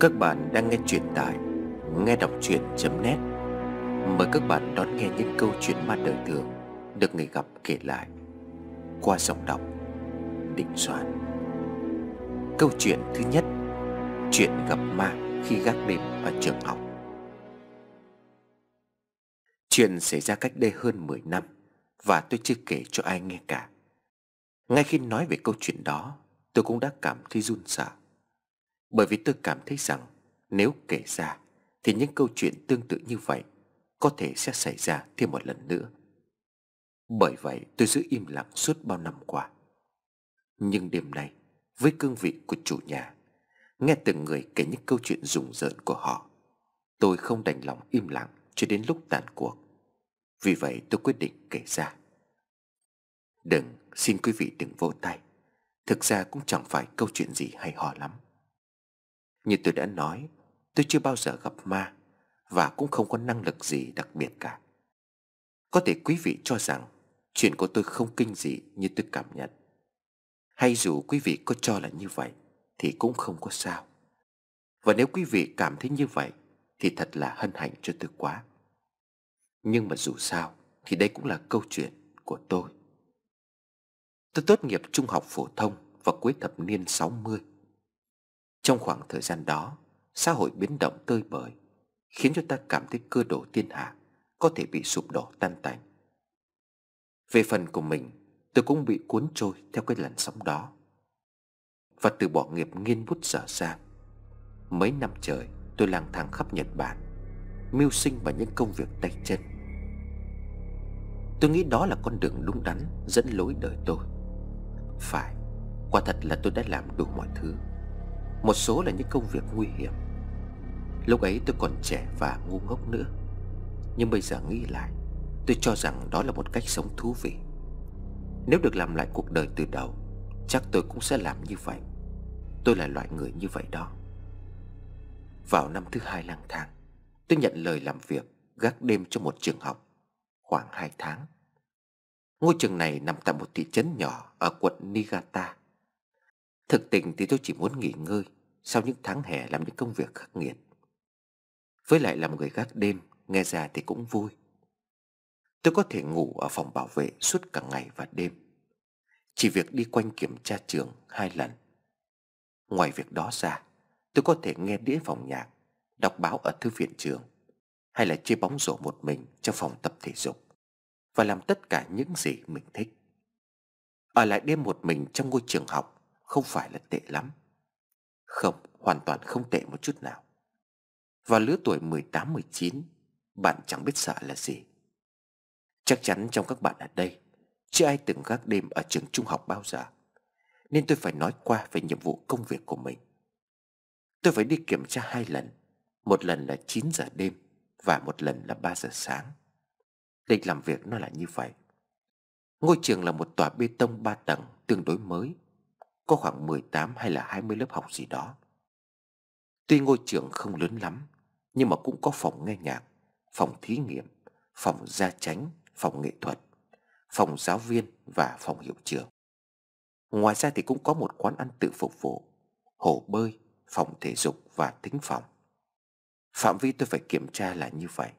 Các bạn đang nghe truyện tại nghe đọc truyện.net. Mời các bạn đón nghe những câu chuyện ma đời thường được người gặp kể lại qua giọng đọc Định Soạn. Câu chuyện thứ nhất: chuyện gặp ma khi gác đêm ở trường học. Chuyện xảy ra cách đây hơn 10 năm và tôi chưa kể cho ai nghe cả. Ngay khi nói về câu chuyện đó, tôi cũng đã cảm thấy run sợ, bởi vì tôi cảm thấy rằng nếu kể ra thì những câu chuyện tương tự như vậy có thể sẽ xảy ra thêm một lần nữa. Bởi vậy tôi giữ im lặng suốt bao năm qua. Nhưng đêm nay, với cương vị của chủ nhà, nghe từng người kể những câu chuyện rùng rợn của họ, tôi không đành lòng im lặng cho đến lúc tàn cuộc. Vì vậy tôi quyết định kể ra. Xin quý vị đừng vỗ tay. Thực ra cũng chẳng phải câu chuyện gì hay ho lắm. Như tôi đã nói, tôi chưa bao giờ gặp ma và cũng không có năng lực gì đặc biệt cả. Có thể quý vị cho rằng chuyện của tôi không kinh dị như tôi cảm nhận. Hay dù quý vị có cho là như vậy thì cũng không có sao. Và nếu quý vị cảm thấy như vậy thì thật là hân hạnh cho tôi quá. Nhưng mà dù sao thì đây cũng là câu chuyện của tôi. Tôi tốt nghiệp trung học phổ thông vào cuối thập niên 60. Trong khoảng thời gian đó, xã hội biến động tơi bời, khiến cho ta cảm thấy cơ đồ thiên hạ có thể bị sụp đổ tan tành. Về phần của mình, tôi cũng bị cuốn trôi theo cái làn sóng đó. Và từ bỏ nghiệp nghiên bút dở dang, mấy năm trời tôi lang thang khắp Nhật Bản, mưu sinh bằng những công việc tay chân. Tôi nghĩ đó là con đường đúng đắn dẫn lối đời tôi. Phải, quả thật là tôi đã làm đủ mọi thứ. Một số là những công việc nguy hiểm. Lúc ấy tôi còn trẻ và ngu ngốc nữa. Nhưng bây giờ nghĩ lại, tôi cho rằng đó là một cách sống thú vị. Nếu được làm lại cuộc đời từ đầu, chắc tôi cũng sẽ làm như vậy. Tôi là loại người như vậy đó. Vào năm thứ 2 lang thang, tôi nhận lời làm việc gác đêm cho một trường học khoảng 2 tháng. Ngôi trường này nằm tại một thị trấn nhỏ ở quận Niigata. Thực tình thì tôi chỉ muốn nghỉ ngơi sau những tháng hè làm những công việc khắc nghiệt. Với lại làm người gác đêm, nghe ra thì cũng vui. Tôi có thể ngủ ở phòng bảo vệ suốt cả ngày và đêm, chỉ việc đi quanh kiểm tra trường 2 lần. Ngoài việc đó ra, tôi có thể nghe đĩa phòng nhạc, đọc báo ở thư viện trường, hay là chơi bóng rổ một mình trong phòng tập thể dục, và làm tất cả những gì mình thích. Ở lại đêm một mình trong ngôi trường học không phải là tệ lắm. Không, hoàn toàn không tệ một chút nào. Vào lứa tuổi 18-19, bạn chẳng biết sợ là gì. Chắc chắn trong các bạn ở đây chưa ai từng gác đêm ở trường trung học bao giờ, nên tôi phải nói qua về nhiệm vụ công việc của mình. Tôi phải đi kiểm tra 2 lần, một lần là 9 giờ đêm và một lần là 3 giờ sáng. Lịch làm việc nó là như vậy. Ngôi trường là một tòa bê tông 3 tầng tương đối mới, có khoảng 18 hay là 20 lớp học gì đó. Tuy ngôi trường không lớn lắm, nhưng mà cũng có phòng nghe nhạc, phòng thí nghiệm, phòng gia chánh, phòng nghệ thuật, phòng giáo viên và phòng hiệu trưởng. Ngoài ra thì cũng có một quán ăn tự phục vụ, hồ bơi, phòng thể dục và thính phòng. Phạm vi tôi phải kiểm tra là như vậy.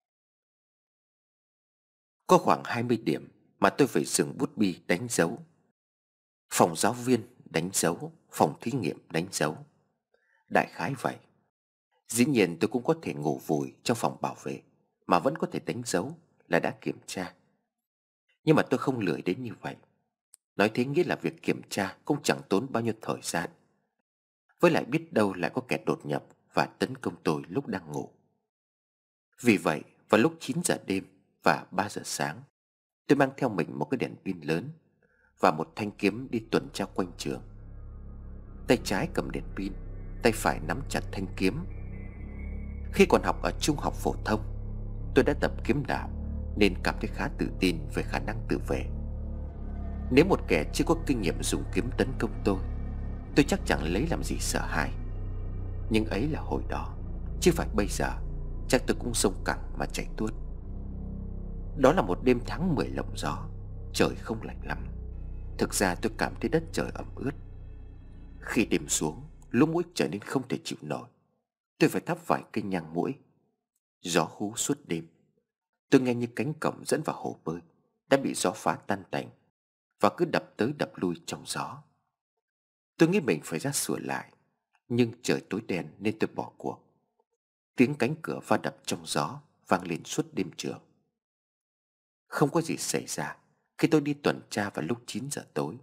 Có khoảng 20 điểm mà tôi phải dừng bút bi đánh dấu. Phòng giáo viên đánh dấu, phòng thí nghiệm đánh dấu. Đại khái vậy. Dĩ nhiên tôi cũng có thể ngủ vùi trong phòng bảo vệ mà vẫn có thể đánh dấu là đã kiểm tra. Nhưng mà tôi không lười đến như vậy. Nói thế nghĩa là việc kiểm tra cũng chẳng tốn bao nhiêu thời gian. Với lại biết đâu lại có kẻ đột nhập và tấn công tôi lúc đang ngủ. Vì vậy vào lúc 9 giờ đêm và 3 giờ sáng, tôi mang theo mình một cái đèn pin lớn và một thanh kiếm đi tuần tra quanh trường. Tay trái cầm đèn pin, tay phải nắm chặt thanh kiếm. Khi còn học ở trung học phổ thông, tôi đã tập kiếm đạo nên cảm thấy khá tự tin về khả năng tự vệ. Nếu một kẻ chưa có kinh nghiệm dùng kiếm tấn công tôi chắc chẳng lấy làm gì sợ hãi. Nhưng ấy là hồi đó, chứ phải bây giờ, chắc tôi cũng xông cẳng mà chạy tuốt. Đó là một đêm tháng 10 lộng gió, trời không lạnh lắm. Thực ra tôi cảm thấy đất trời ẩm ướt. Khi đêm xuống, lũ muỗi trở nên không thể chịu nổi, Tôi phải thắp vài cây nhang muỗi. Gió hú suốt đêm. Tôi nghe như cánh cổng dẫn vào hồ bơi đã bị gió phá tan tành và cứ đập tới đập lui trong gió. Tôi nghĩ mình phải ra sửa lại, nhưng trời tối đen nên tôi bỏ cuộc. Tiếng cánh cửa va đập trong gió vang lên suốt đêm trường. Không có gì xảy ra khi tôi đi tuần tra vào lúc 9 giờ tối.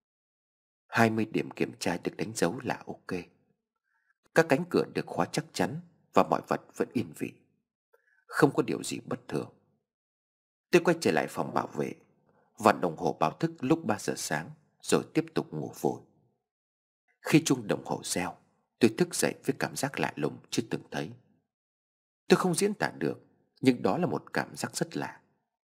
20 điểm kiểm tra được đánh dấu là ok. Các cánh cửa được khóa chắc chắn và mọi vật vẫn yên vị. Không có điều gì bất thường. Tôi quay trở lại phòng bảo vệ, vặn đồng hồ báo thức lúc 3 giờ sáng rồi tiếp tục ngủ vội. Khi chuông đồng hồ reo, tôi thức dậy với cảm giác lạ lùng chưa từng thấy. Tôi không diễn tả được, nhưng đó là một cảm giác rất lạ.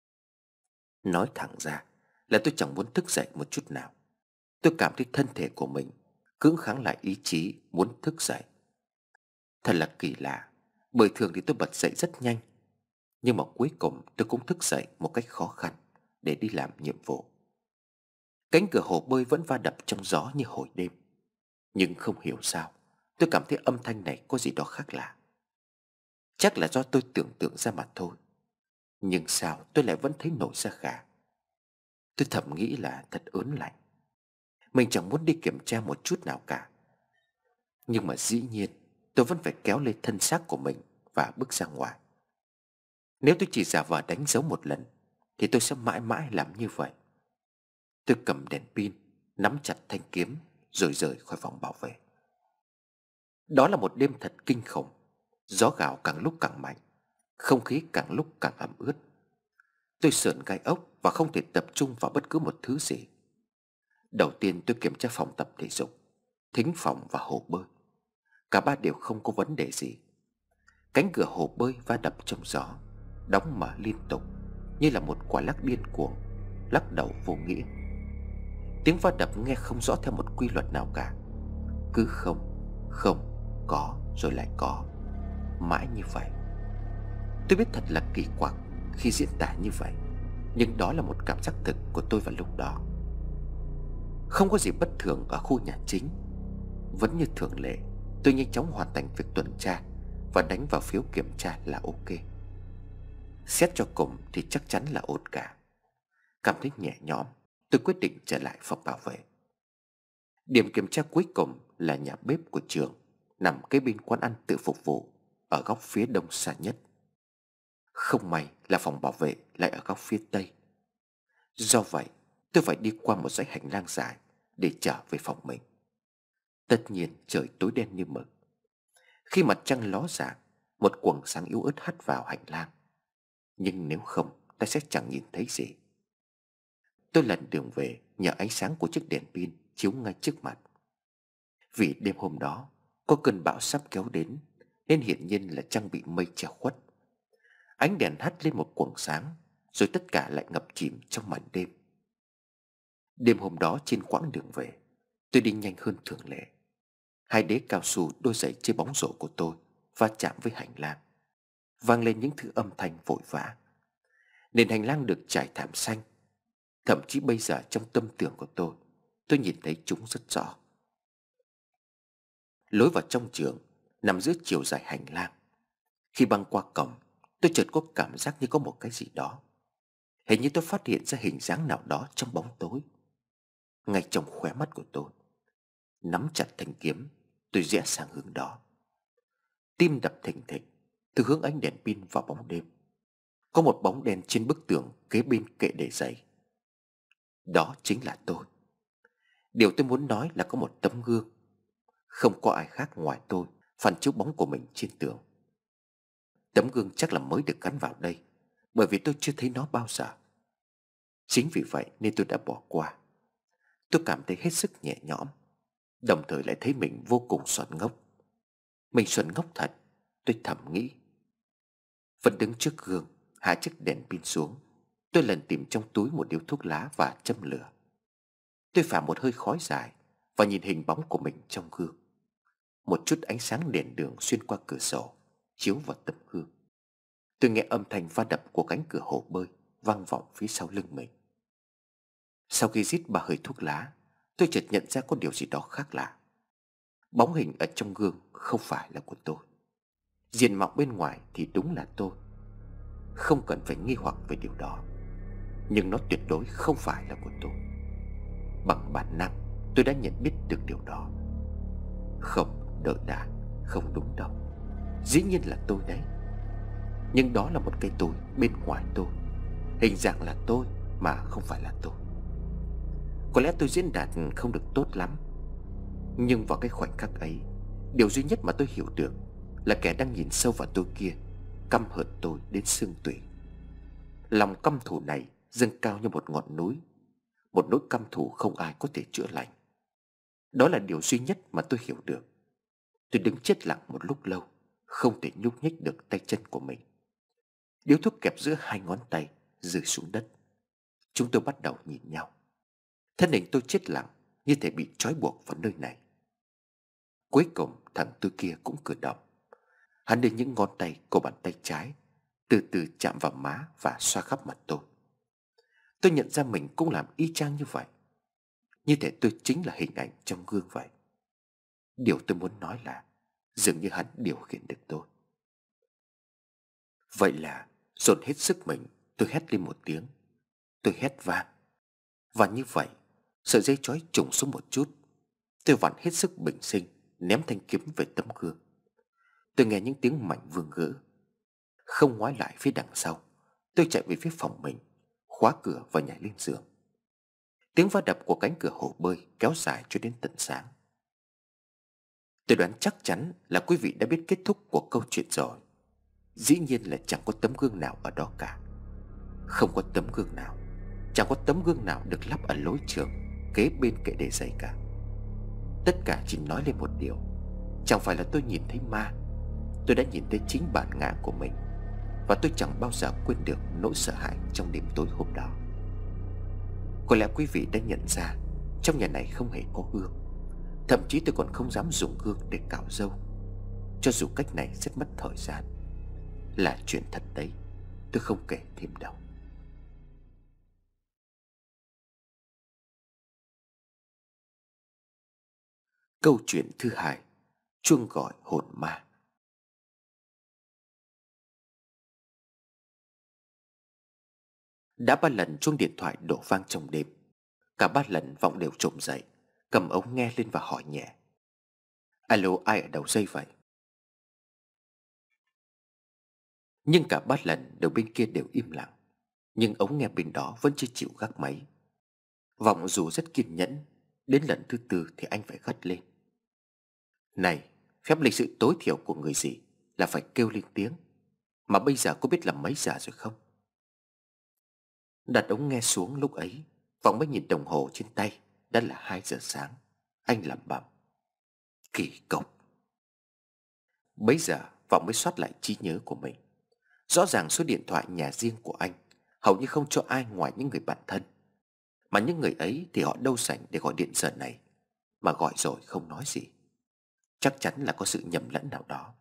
Nói thẳng ra là tôi chẳng muốn thức dậy một chút nào. Tôi cảm thấy thân thể của mình cưỡng kháng lại ý chí muốn thức dậy. Thật là kỳ lạ, bởi thường thì tôi bật dậy rất nhanh, nhưng mà cuối cùng tôi cũng thức dậy một cách khó khăn để đi làm nhiệm vụ. Cánh cửa hồ bơi vẫn va đập trong gió như hồi đêm, nhưng không hiểu sao tôi cảm thấy âm thanh này có gì đó khác lạ. Chắc là do tôi tưởng tượng ra mà thôi, nhưng sao tôi lại vẫn thấy nổi da gà. Tôi thầm nghĩ là thật ớn lạnh. Mình chẳng muốn đi kiểm tra một chút nào cả, nhưng mà dĩ nhiên tôi vẫn phải kéo lên thân xác của mình và bước ra ngoài. Nếu tôi chỉ giả vờ đánh dấu một lần thì tôi sẽ mãi mãi làm như vậy. Tôi cầm đèn pin, nắm chặt thanh kiếm rồi rời khỏi phòng bảo vệ. Đó là một đêm thật kinh khủng. Gió gào càng lúc càng mạnh, không khí càng lúc càng ẩm ướt. Tôi sởn gai ốc và không thể tập trung vào bất cứ một thứ gì. Đầu tiên tôi kiểm tra phòng tập thể dục, thính phòng và hồ bơi. Cả ba đều không có vấn đề gì. Cánh cửa hồ bơi va đập trong gió, đóng mở liên tục như là một quả lắc điên cuồng, lắc đầu vô nghĩa. Tiếng va đập nghe không rõ theo một quy luật nào cả. Cứ không, không, có rồi lại có, mãi như vậy. Tôi biết thật là kỳ quặc khi diễn tả như vậy, nhưng đó là một cảm giác thực của tôi vào lúc đó. Không có gì bất thường ở khu nhà chính. Vẫn như thường lệ, tôi nhanh chóng hoàn thành việc tuần tra và đánh vào phiếu kiểm tra là ok. Xét cho cùng thì chắc chắn là ổn cả. Cảm thấy nhẹ nhõm, tôi quyết định trở lại phòng bảo vệ. Điểm kiểm tra cuối cùng là nhà bếp của trường, nằm kế bên quán ăn tự phục vụ ở góc phía đông xa nhất. Không may là phòng bảo vệ lại ở góc phía tây. Do vậy tôi phải đi qua một dãy hành lang dài để trở về phòng mình. Tất nhiên trời tối đen như mực. Khi mặt trăng ló dạng, một quầng sáng yếu ớt hắt vào hành lang, nhưng nếu không ta sẽ chẳng nhìn thấy gì. Tôi lần đường về nhờ ánh sáng của chiếc đèn pin chiếu ngay trước mặt. Vì đêm hôm đó có cơn bão sắp kéo đến, nên hiển nhiên là trăng bị mây che khuất. Ánh đèn hắt lên một quầng sáng, rồi tất cả lại ngập chìm trong màn đêm. Đêm hôm đó trên quãng đường về, tôi đi nhanh hơn thường lệ. Hai đế cao su đôi giày chơi bóng rổ của tôi va chạm với hành lang, vang lên những thứ âm thanh vội vã. Nền hành lang được trải thảm xanh. Thậm chí bây giờ trong tâm tưởng của tôi nhìn thấy chúng rất rõ. Lối vào trong trường nằm giữa chiều dài hành lang. Khi băng qua cổng, tôi chợt có cảm giác như có một cái gì đó. Hình như tôi phát hiện ra hình dáng nào đó trong bóng tối. Ngay trong khóe mắt của tôi, nắm chặt thanh kiếm, tôi rẽ sang hướng đó. Tim đập thình thịch, tôi hướng ánh đèn pin vào bóng đêm. Có một bóng đen trên bức tường kế bên kệ để giày. Đó chính là tôi. Điều tôi muốn nói là có một tấm gương. Không có ai khác ngoài tôi phản chiếu bóng của mình trên tường. Tấm gương chắc là mới được gắn vào đây, bởi vì tôi chưa thấy nó bao giờ. Chính vì vậy nên tôi đã bỏ qua. Tôi cảm thấy hết sức nhẹ nhõm, đồng thời lại thấy mình vô cùng xuẩn ngốc. Mình xuẩn ngốc thật, tôi thầm nghĩ. Vẫn đứng trước gương, hạ chiếc đèn pin xuống, tôi lần tìm trong túi một điếu thuốc lá và châm lửa. Tôi phả một hơi khói dài và nhìn hình bóng của mình trong gương. Một chút ánh sáng đèn đường xuyên qua cửa sổ chiếu vào tấm gương. Tôi nghe âm thanh va đập của cánh cửa hồ bơi vang vọng phía sau lưng mình. Sau khi rít 3 hơi thuốc lá, tôi chợt nhận ra có điều gì đó khác lạ. Bóng hình ở trong gương không phải là của tôi. Diện mạo bên ngoài thì đúng là tôi, không cần phải nghi hoặc về điều đó. Nhưng nó tuyệt đối không phải là của tôi. Bằng bản năng tôi đã nhận biết được điều đó. Không, đợi đã, không đúng đâu. Dĩ nhiên là tôi đấy. Nhưng đó là một cái tôi bên ngoài tôi, hình dạng là tôi mà không phải là tôi. Có lẽ tôi diễn đạt không được tốt lắm, nhưng vào cái khoảnh khắc ấy, điều duy nhất mà tôi hiểu được là kẻ đang nhìn sâu vào tôi kia căm hận tôi đến xương tủy. Lòng căm thù này dâng cao như một ngọn núi, một nỗi căm thù không ai có thể chữa lành. Đó là điều duy nhất mà tôi hiểu được. Tôi đứng chết lặng một lúc lâu, không thể nhúc nhích được tay chân của mình. Điếu thuốc kẹp giữa hai ngón tay rơi xuống đất. Chúng tôi bắt đầu nhìn nhau. Thân hình tôi chết lặng, như thể bị trói buộc vào nơi này. Cuối cùng thằng tư kia cũng cử động. Hắn đưa những ngón tay của bàn tay trái từ từ chạm vào má và xoa khắp mặt tôi. Tôi nhận ra mình cũng làm y chang như vậy, như thể tôi chính là hình ảnh trong gương vậy. Điều tôi muốn nói là dường như hắn điều khiển được tôi. Vậy là dồn hết sức mình, tôi hét lên một tiếng. Tôi hét vang. Và như vậy, sợi dây trói trùng xuống một chút. Tôi vặn hết sức bình sinh, ném thanh kiếm về tấm gương. Tôi nghe những tiếng mảnh vương gỡ. Không ngoái lại phía đằng sau, tôi chạy về phía phòng mình, khóa cửa và nhảy lên giường. Tiếng va đập của cánh cửa hồ bơi kéo dài cho đến tận sáng. Tôi đoán chắc chắn là quý vị đã biết kết thúc của câu chuyện rồi. Dĩ nhiên là chẳng có tấm gương nào ở đó cả. Không có tấm gương nào, chẳng có tấm gương nào được lắp ở lối trường kế bên kệ để giày cả. Tất cả chỉ nói lên một điều: chẳng phải là tôi nhìn thấy ma, tôi đã nhìn thấy chính bản ngã của mình. Và tôi chẳng bao giờ quên được nỗi sợ hãi trong đêm tối hôm đó. Có lẽ quý vị đã nhận ra trong nhà này không hề có gương. Thậm chí tôi còn không dám dùng gương để cạo râu, cho dù cách này rất mất thời gian. Là chuyện thật đấy, tôi không kể thêm đâu. Câu chuyện thứ hai: chuông gọi hồn ma. Đã 3 lần chuông điện thoại đổ vang trong đêm. Cả 3 lần Vọng đều trồm dậy, cầm ống nghe lên và hỏi nhẹ: alo, ai ở đầu dây vậy? Nhưng cả 3 lần đầu bên kia đều im lặng. Nhưng ống nghe bên đó vẫn chưa chịu gác máy. Vọng dù rất kiên nhẫn, đến lần thứ tư thì anh phải gắt lên: này, phép lịch sự tối thiểu của người gì là phải kêu lên tiếng. Mà bây giờ có biết là mấy giờ rồi không? Đặt ống nghe xuống lúc ấy, Vọng mới nhìn đồng hồ trên tay. Đã là 2 giờ sáng. Anh lẩm bẩm: kỳ cục. Bấy giờ Vọng mới soát lại trí nhớ của mình. Rõ ràng số điện thoại nhà riêng của anh hầu như không cho ai ngoài những người bạn thân. Mà những người ấy thì họ đâu rảnh để gọi điện giờ này. Mà gọi rồi không nói gì. Chắc chắn là có sự nhầm lẫn nào đó.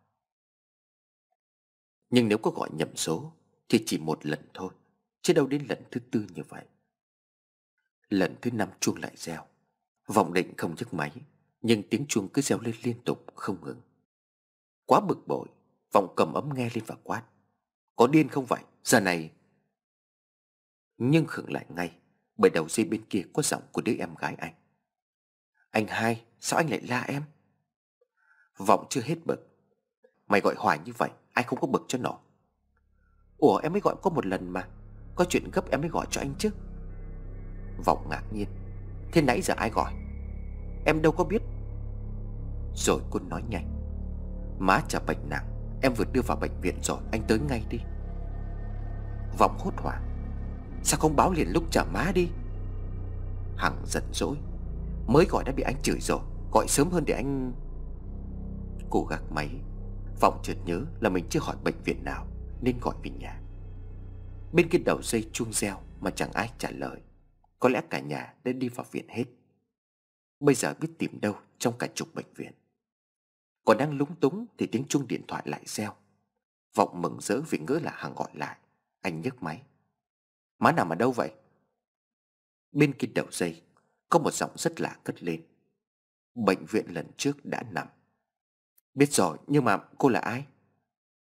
Nhưng nếu có gọi nhầm số thì chỉ 1 lần thôi, chứ đâu đến lần thứ tư như vậy. Lần thứ 5 chuông lại reo. Vọng định không nhấc máy, nhưng tiếng chuông cứ reo lên liên tục không ngừng. Quá bực bội, Vọng cầm ấm nghe lên và quát: có điên không vậy, giờ này? Nhưng khựng lại ngay, bởi đầu dây bên kia có giọng của đứa em gái anh: anh Hai, sao anh lại la em? Vọng chưa hết bực: mày gọi hoài như vậy, ai không có bực cho nổi. Ủa, em mới gọi có 1 lần mà, có chuyện gấp em mới gọi cho anh chứ. Vọng ngạc nhiên: thế nãy giờ ai gọi? Em đâu có biết. Rồi cô nói nhanh: má chả bệnh nặng, em vừa đưa vào bệnh viện rồi, anh tới ngay đi. Vọng hốt hoảng: sao không báo liền lúc chở má đi? Hằng giận dỗi: mới gọi đã bị anh chửi rồi, gọi sớm hơn để anh... Cô gác máy. Vọng chợt nhớ là mình chưa hỏi bệnh viện nào nên gọi về nhà. Bên kia đầu dây chuông reo mà chẳng ai trả lời. Có lẽ cả nhà đã đi vào viện hết. Bây giờ biết tìm đâu trong cả chục bệnh viện. Còn đang lúng túng thì tiếng chuông điện thoại lại reo. Vọng mừng rỡ vì ngỡ là Hằng gọi lại. Anh nhấc máy: má nằm ở đâu vậy? Bên kia đầu dây có một giọng rất lạ cất lên: bệnh viện lần trước đã nằm. Biết rồi, nhưng mà cô là ai?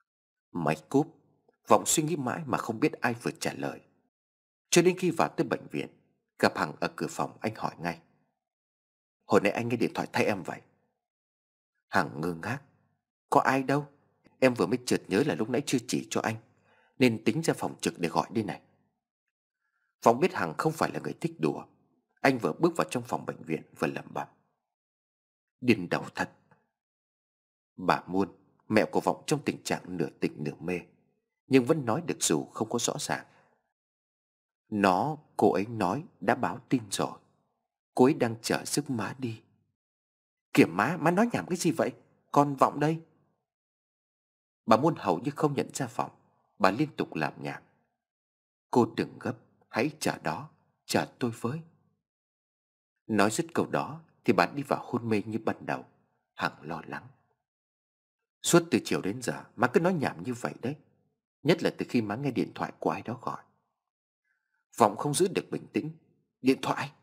Máy cúp. Vọng suy nghĩ mãi mà không biết ai vừa trả lời. Cho đến khi vào tới bệnh viện, gặp Hằng ở cửa phòng, anh hỏi ngay: "Hồi nãy anh nghe điện thoại thay em vậy?" Hằng ngơ ngác: "Có ai đâu. Em vừa mới chợt nhớ là lúc nãy chưa chỉ cho anh, nên tính ra phòng trực để gọi đây này." Vọng biết Hằng không phải là người thích đùa. Anh vừa bước vào trong phòng bệnh viện vừa lẩm bẩm: "Điên đầu thật." Bà Muôn, mẹ của Vọng, trong tình trạng nửa tỉnh nửa mê, nhưng vẫn nói được dù không có rõ ràng. Cô ấy nói đã báo tin rồi. Cô ấy đang chờ giúp má đi. Kìa má nói nhảm cái gì vậy? Con Vọng đây. Bà Muôn hầu như không nhận ra Vọng. Bà liên tục làm nhảm: "Cô đừng gấp, hãy chờ đó, chờ tôi với." Nói dứt câu đó thì bà đi vào hôn mê như ban đầu. Hằng lo lắng: "Suốt từ chiều đến giờ má cứ nói nhảm như vậy đấy. Nhất là từ khi má nghe điện thoại của ai đó gọi." Vọng không giữ được bình tĩnh: "Điện thoại?"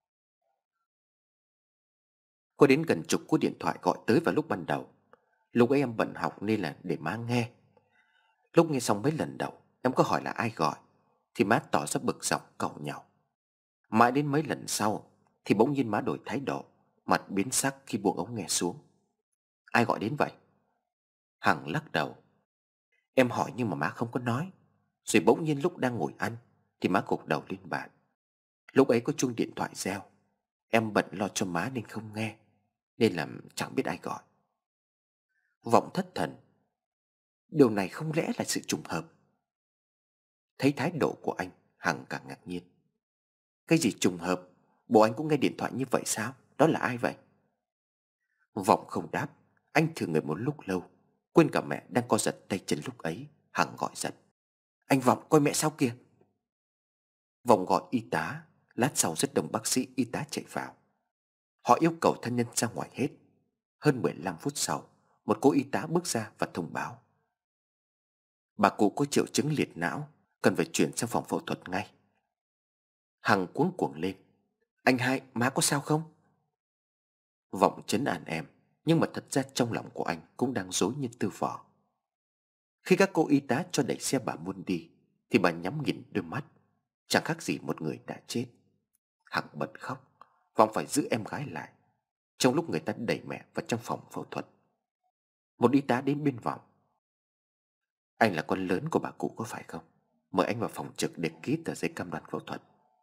Có đến gần chục cú điện thoại gọi tới vào lúc ban đầu. Lúc ấy em bận học nên là để má nghe. Lúc nghe xong mấy lần đầu, em có hỏi là ai gọi thì má tỏ ra bực dọc càu nhàu. Mãi đến mấy lần sau thì bỗng nhiên má đổi thái độ, mặt biến sắc khi buông ống nghe xuống. "Ai gọi đến vậy?" Hằng lắc đầu: "Em hỏi nhưng mà má không có nói." Rồi bỗng nhiên lúc đang ngồi ăn thì má gục đầu lên bàn. Lúc ấy có chuông điện thoại reo. Em bận lo cho má nên không nghe, nên là chẳng biết ai gọi. Vọng thất thần: "Điều này không lẽ là sự trùng hợp?" Thấy thái độ của anh, Hằng càng ngạc nhiên: "Cái gì trùng hợp? Bộ anh cũng nghe điện thoại như vậy sao? Đó là ai vậy?" Vọng không đáp. Anh thử người một lúc lâu, quên cả mẹ đang co giật tay chân lúc ấy. Hằng gọi giật: "Anh Vọng, coi mẹ sau kìa." Vọng gọi y tá. Lát sau rất đông bác sĩ y tá chạy vào. Họ yêu cầu thân nhân ra ngoài hết. Hơn 15 phút sau, một cô y tá bước ra và thông báo: "Bà cụ có triệu chứng liệt não, cần phải chuyển sang phòng phẫu thuật ngay." Hằng cuống cuồng lên: "Anh hai, má có sao không?" Vọng trấn an em, nhưng mà thật ra trong lòng của anh cũng đang rối như tơ vò. Khi các cô y tá cho đẩy xe bà Muôn đi thì bà nhắm nghiền đôi mắt, chẳng khác gì một người đã chết. Hằng bật khóc. Vọng phải giữ em gái lại trong lúc người ta đẩy mẹ vào trong phòng phẫu thuật. Một y tá đến bên Vọng: "Anh là con lớn của bà cụ có phải không? Mời anh vào phòng trực để ký tờ giấy cam đoan phẫu thuật."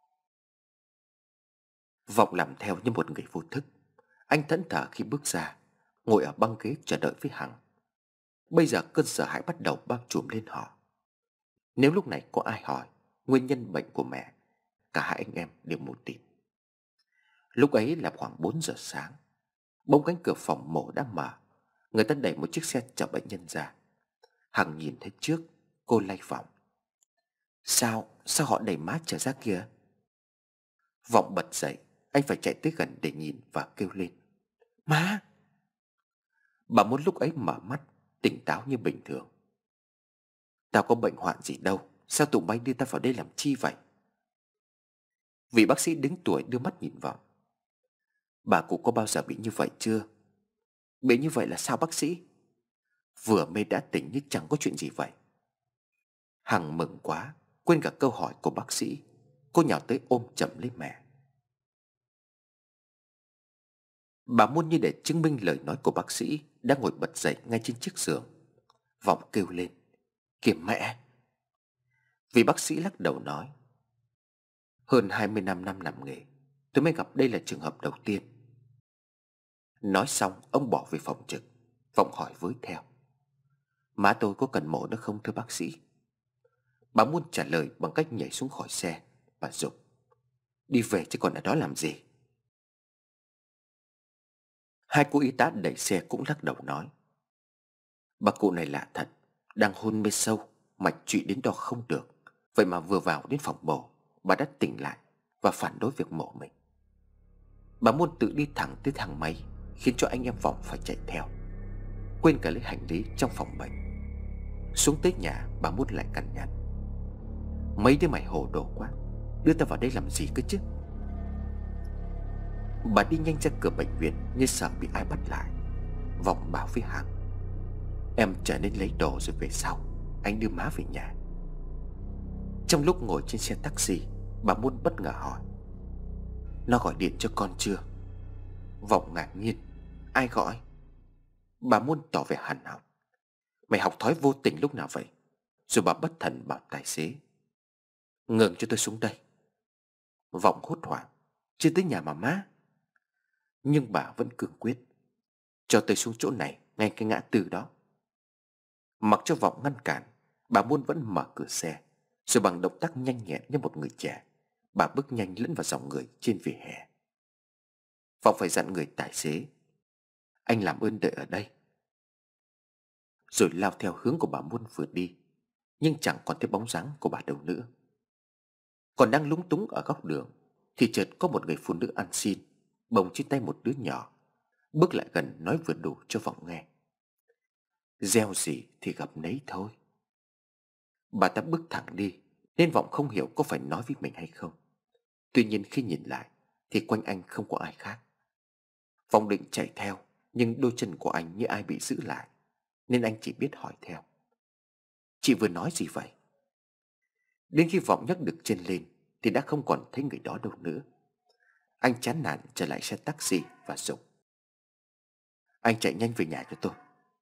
Vọng làm theo như một người vô thức. Anh thẫn thờ khi bước ra, ngồi ở băng ghế chờ đợi với Hằng. Bây giờ cơn sợ hãi bắt đầu bao trùm lên họ. Nếu lúc này có ai hỏi nguyên nhân bệnh của mẹ, cả hai anh em đều mù tịt. Lúc ấy là khoảng 4 giờ sáng. Bỗng cánh cửa phòng mổ đã mở. Người ta đẩy một chiếc xe chở bệnh nhân ra. Hằng nhìn thấy trước, cô lay Vọng: Sao họ đẩy má trở ra kìa?" Vọng bật dậy. Anh phải chạy tới gần để nhìn và kêu lên: "Má!" Bà Muốn lúc ấy mở mắt, tỉnh táo như bình thường: "Tao có bệnh hoạn gì đâu, sao tụi bay đưa tao vào đây làm chi vậy?" Vị bác sĩ đứng tuổi đưa mắt nhìn Vọng: "Bà cụ có bao giờ bị như vậy chưa?" "Bị như vậy là sao bác sĩ?" "Vừa mới đã tỉnh như chẳng có chuyện gì vậy." Hằng mừng quá, quên cả câu hỏi của bác sĩ. Cô nhào tới ôm chầm lấy mẹ. Bà Muôn như để chứng minh lời nói của bác sĩ đã ngồi bật dậy ngay trên chiếc giường. Vọng kêu lên: "Kìa mẹ!" Vị bác sĩ lắc đầu nói: "Hơn 25 năm làm nghề, tôi mới gặp đây là trường hợp đầu tiên." Nói xong ông bỏ về phòng trực. Vọng hỏi với theo: "Má tôi có cần mổ nữa không thưa bác sĩ?" Bà Muôn trả lời bằng cách nhảy xuống khỏi xe và dục: "Đi về chứ còn ở đó làm gì." Hai cô y tá đẩy xe cũng lắc đầu nói: "Bà cụ này lạ thật, đang hôn mê sâu, mạch trụy đến đo không được. Vậy mà vừa vào đến phòng mổ, bà đã tỉnh lại và phản đối việc mổ mình." Bà Muôn tự đi thẳng tới thang máy, khiến cho anh em Vọng phải chạy theo, quên cả lấy hành lý trong phòng bệnh. Xuống tới nhà, bà Muôn lại cằn nhằn: "Mấy đứa mày hồ đồ quá, đưa tao vào đây làm gì cơ chứ?" Bà đi nhanh ra cửa bệnh viện như sợ bị ai bắt lại. Vọng bảo với Hằng: "Em trở nên lấy đồ rồi về sau, anh đưa má về nhà. Trong lúc ngồi trên xe taxi, bà Muôn bất ngờ hỏi: "Nó gọi điện cho con chưa?" Vọng ngạc nhiên: "Ai gọi?" Bà Muôn tỏ vẻ hằn học: "Mày học thói vô tình lúc nào vậy?" Rồi bà bất thần bảo tài xế: "Ngừng cho tôi xuống đây." Vọng hốt hoảng: "Chưa tới nhà mà má." Nhưng bà vẫn cương quyết: "Cho tôi xuống chỗ này, ngay cái ngã tư đó." Mặc cho Vọng ngăn cản, bà Muôn vẫn mở cửa xe, rồi bằng động tác nhanh nhẹn như một người trẻ, bà bước nhanh lẫn vào dòng người trên vỉa hè. Vọng phải dặn người tài xế: "Anh làm ơn đợi ở đây." Rồi lao theo hướng của bà Muôn vừa đi, nhưng chẳng còn thấy bóng dáng của bà đâu nữa. Còn đang lúng túng ở góc đường thì chợt có một người phụ nữ ăn xin, bồng trên tay một đứa nhỏ, bước lại gần nói vừa đủ cho Vọng nghe: "Gieo gì thì gặp nấy thôi." Bà ta bước thẳng đi, nên Vọng không hiểu có phải nói với mình hay không. Tuy nhiên khi nhìn lại thì quanh anh không có ai khác. Vọng định chạy theo, nhưng đôi chân của anh như ai bị giữ lại, nên anh chỉ biết hỏi theo: "Chị vừa nói gì vậy?" Đến khi Vọng nhấc được chân lên thì đã không còn thấy người đó đâu nữa. Anh chán nản trở lại xe taxi và dục: "Anh chạy nhanh về nhà cho tôi."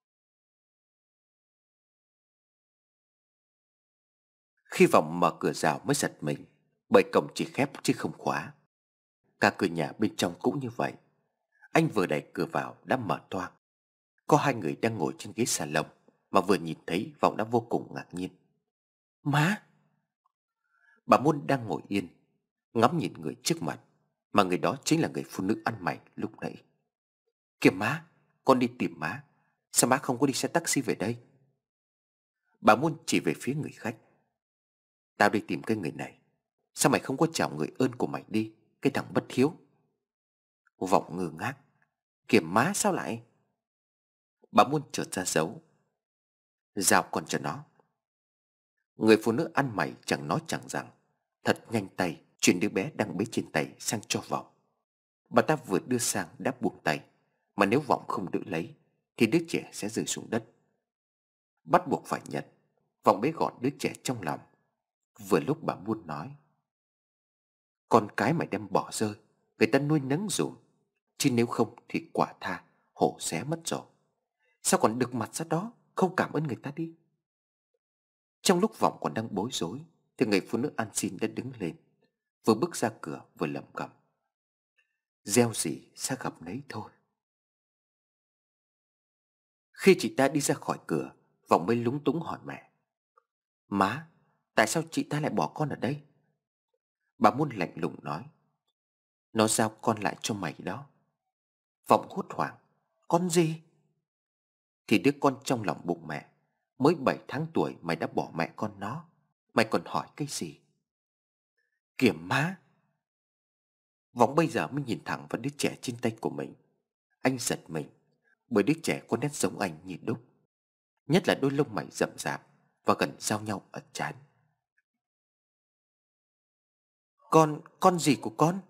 Khi Vọng mở cửa rào mới giật mình, bởi cổng chỉ khép chứ không khóa. Cả cửa nhà bên trong cũng như vậy. Anh vừa đẩy cửa vào đã mở toang. Có hai người đang ngồi trên ghế salon, mà vừa nhìn thấy Vọng đã vô cùng ngạc nhiên. "Má!" Bà Muôn đang ngồi yên, ngắm nhìn người trước mặt, mà người đó chính là người phụ nữ ăn mày lúc nãy. "Kìa má, con đi tìm má. Sao má không có đi xe taxi về đây?" Bà Muôn chỉ về phía người khách: "Tao đi tìm cái người này. Sao mày không có chào người ơn của mày đi, cái thằng bất hiếu?" Vọng ngơ ngác: "Kìa má, sao lại?" Bà Muôn chợt ra dấu: "Giao con cho nó." Người phụ nữ ăn mày chẳng nói chẳng rằng, thật nhanh tay chuyển đứa bé đang bế trên tay sang cho Vọng. Bà ta vừa đưa sang đã buông tay, mà nếu Vọng không đỡ lấy thì đứa trẻ sẽ rơi xuống đất. Bắt buộc phải nhận, Vọng bế gọn đứa trẻ trong lòng. Vừa lúc bà Muôn nói: "Con cái mày đem bỏ rơi, người ta nuôi nấng rồi, chứ nếu không thì quả tha hổ xé mất rồi. Sao còn được mặt ra đó, không cảm ơn người ta đi." Trong lúc Vọng còn đang bối rối thì người phụ nữ ăn xin đã đứng lên, vừa bước ra cửa vừa lẩm cẩm: "Gieo gì sẽ gặp nấy thôi." Khi chị ta đi ra khỏi cửa, Vọng mới lúng túng hỏi mẹ: "Má, tại sao chị ta lại bỏ con ở đây?" Bà Muôn lạnh lùng nói: "Nó giao con lại cho mày đó." Vọng hốt hoảng: "Con gì?" "Thì đứa con trong lòng bụng mẹ, mới 7 tháng tuổi mày đã bỏ mẹ con nó. Mày còn hỏi cái gì?" "Kìa má!" Vọng bây giờ mới nhìn thẳng vào đứa trẻ trên tay của mình. Anh giật mình, bởi đứa trẻ có nét giống anh như đúc, nhất là đôi lông mày rậm rạp và gần giao nhau ở trán. Con gì của con?"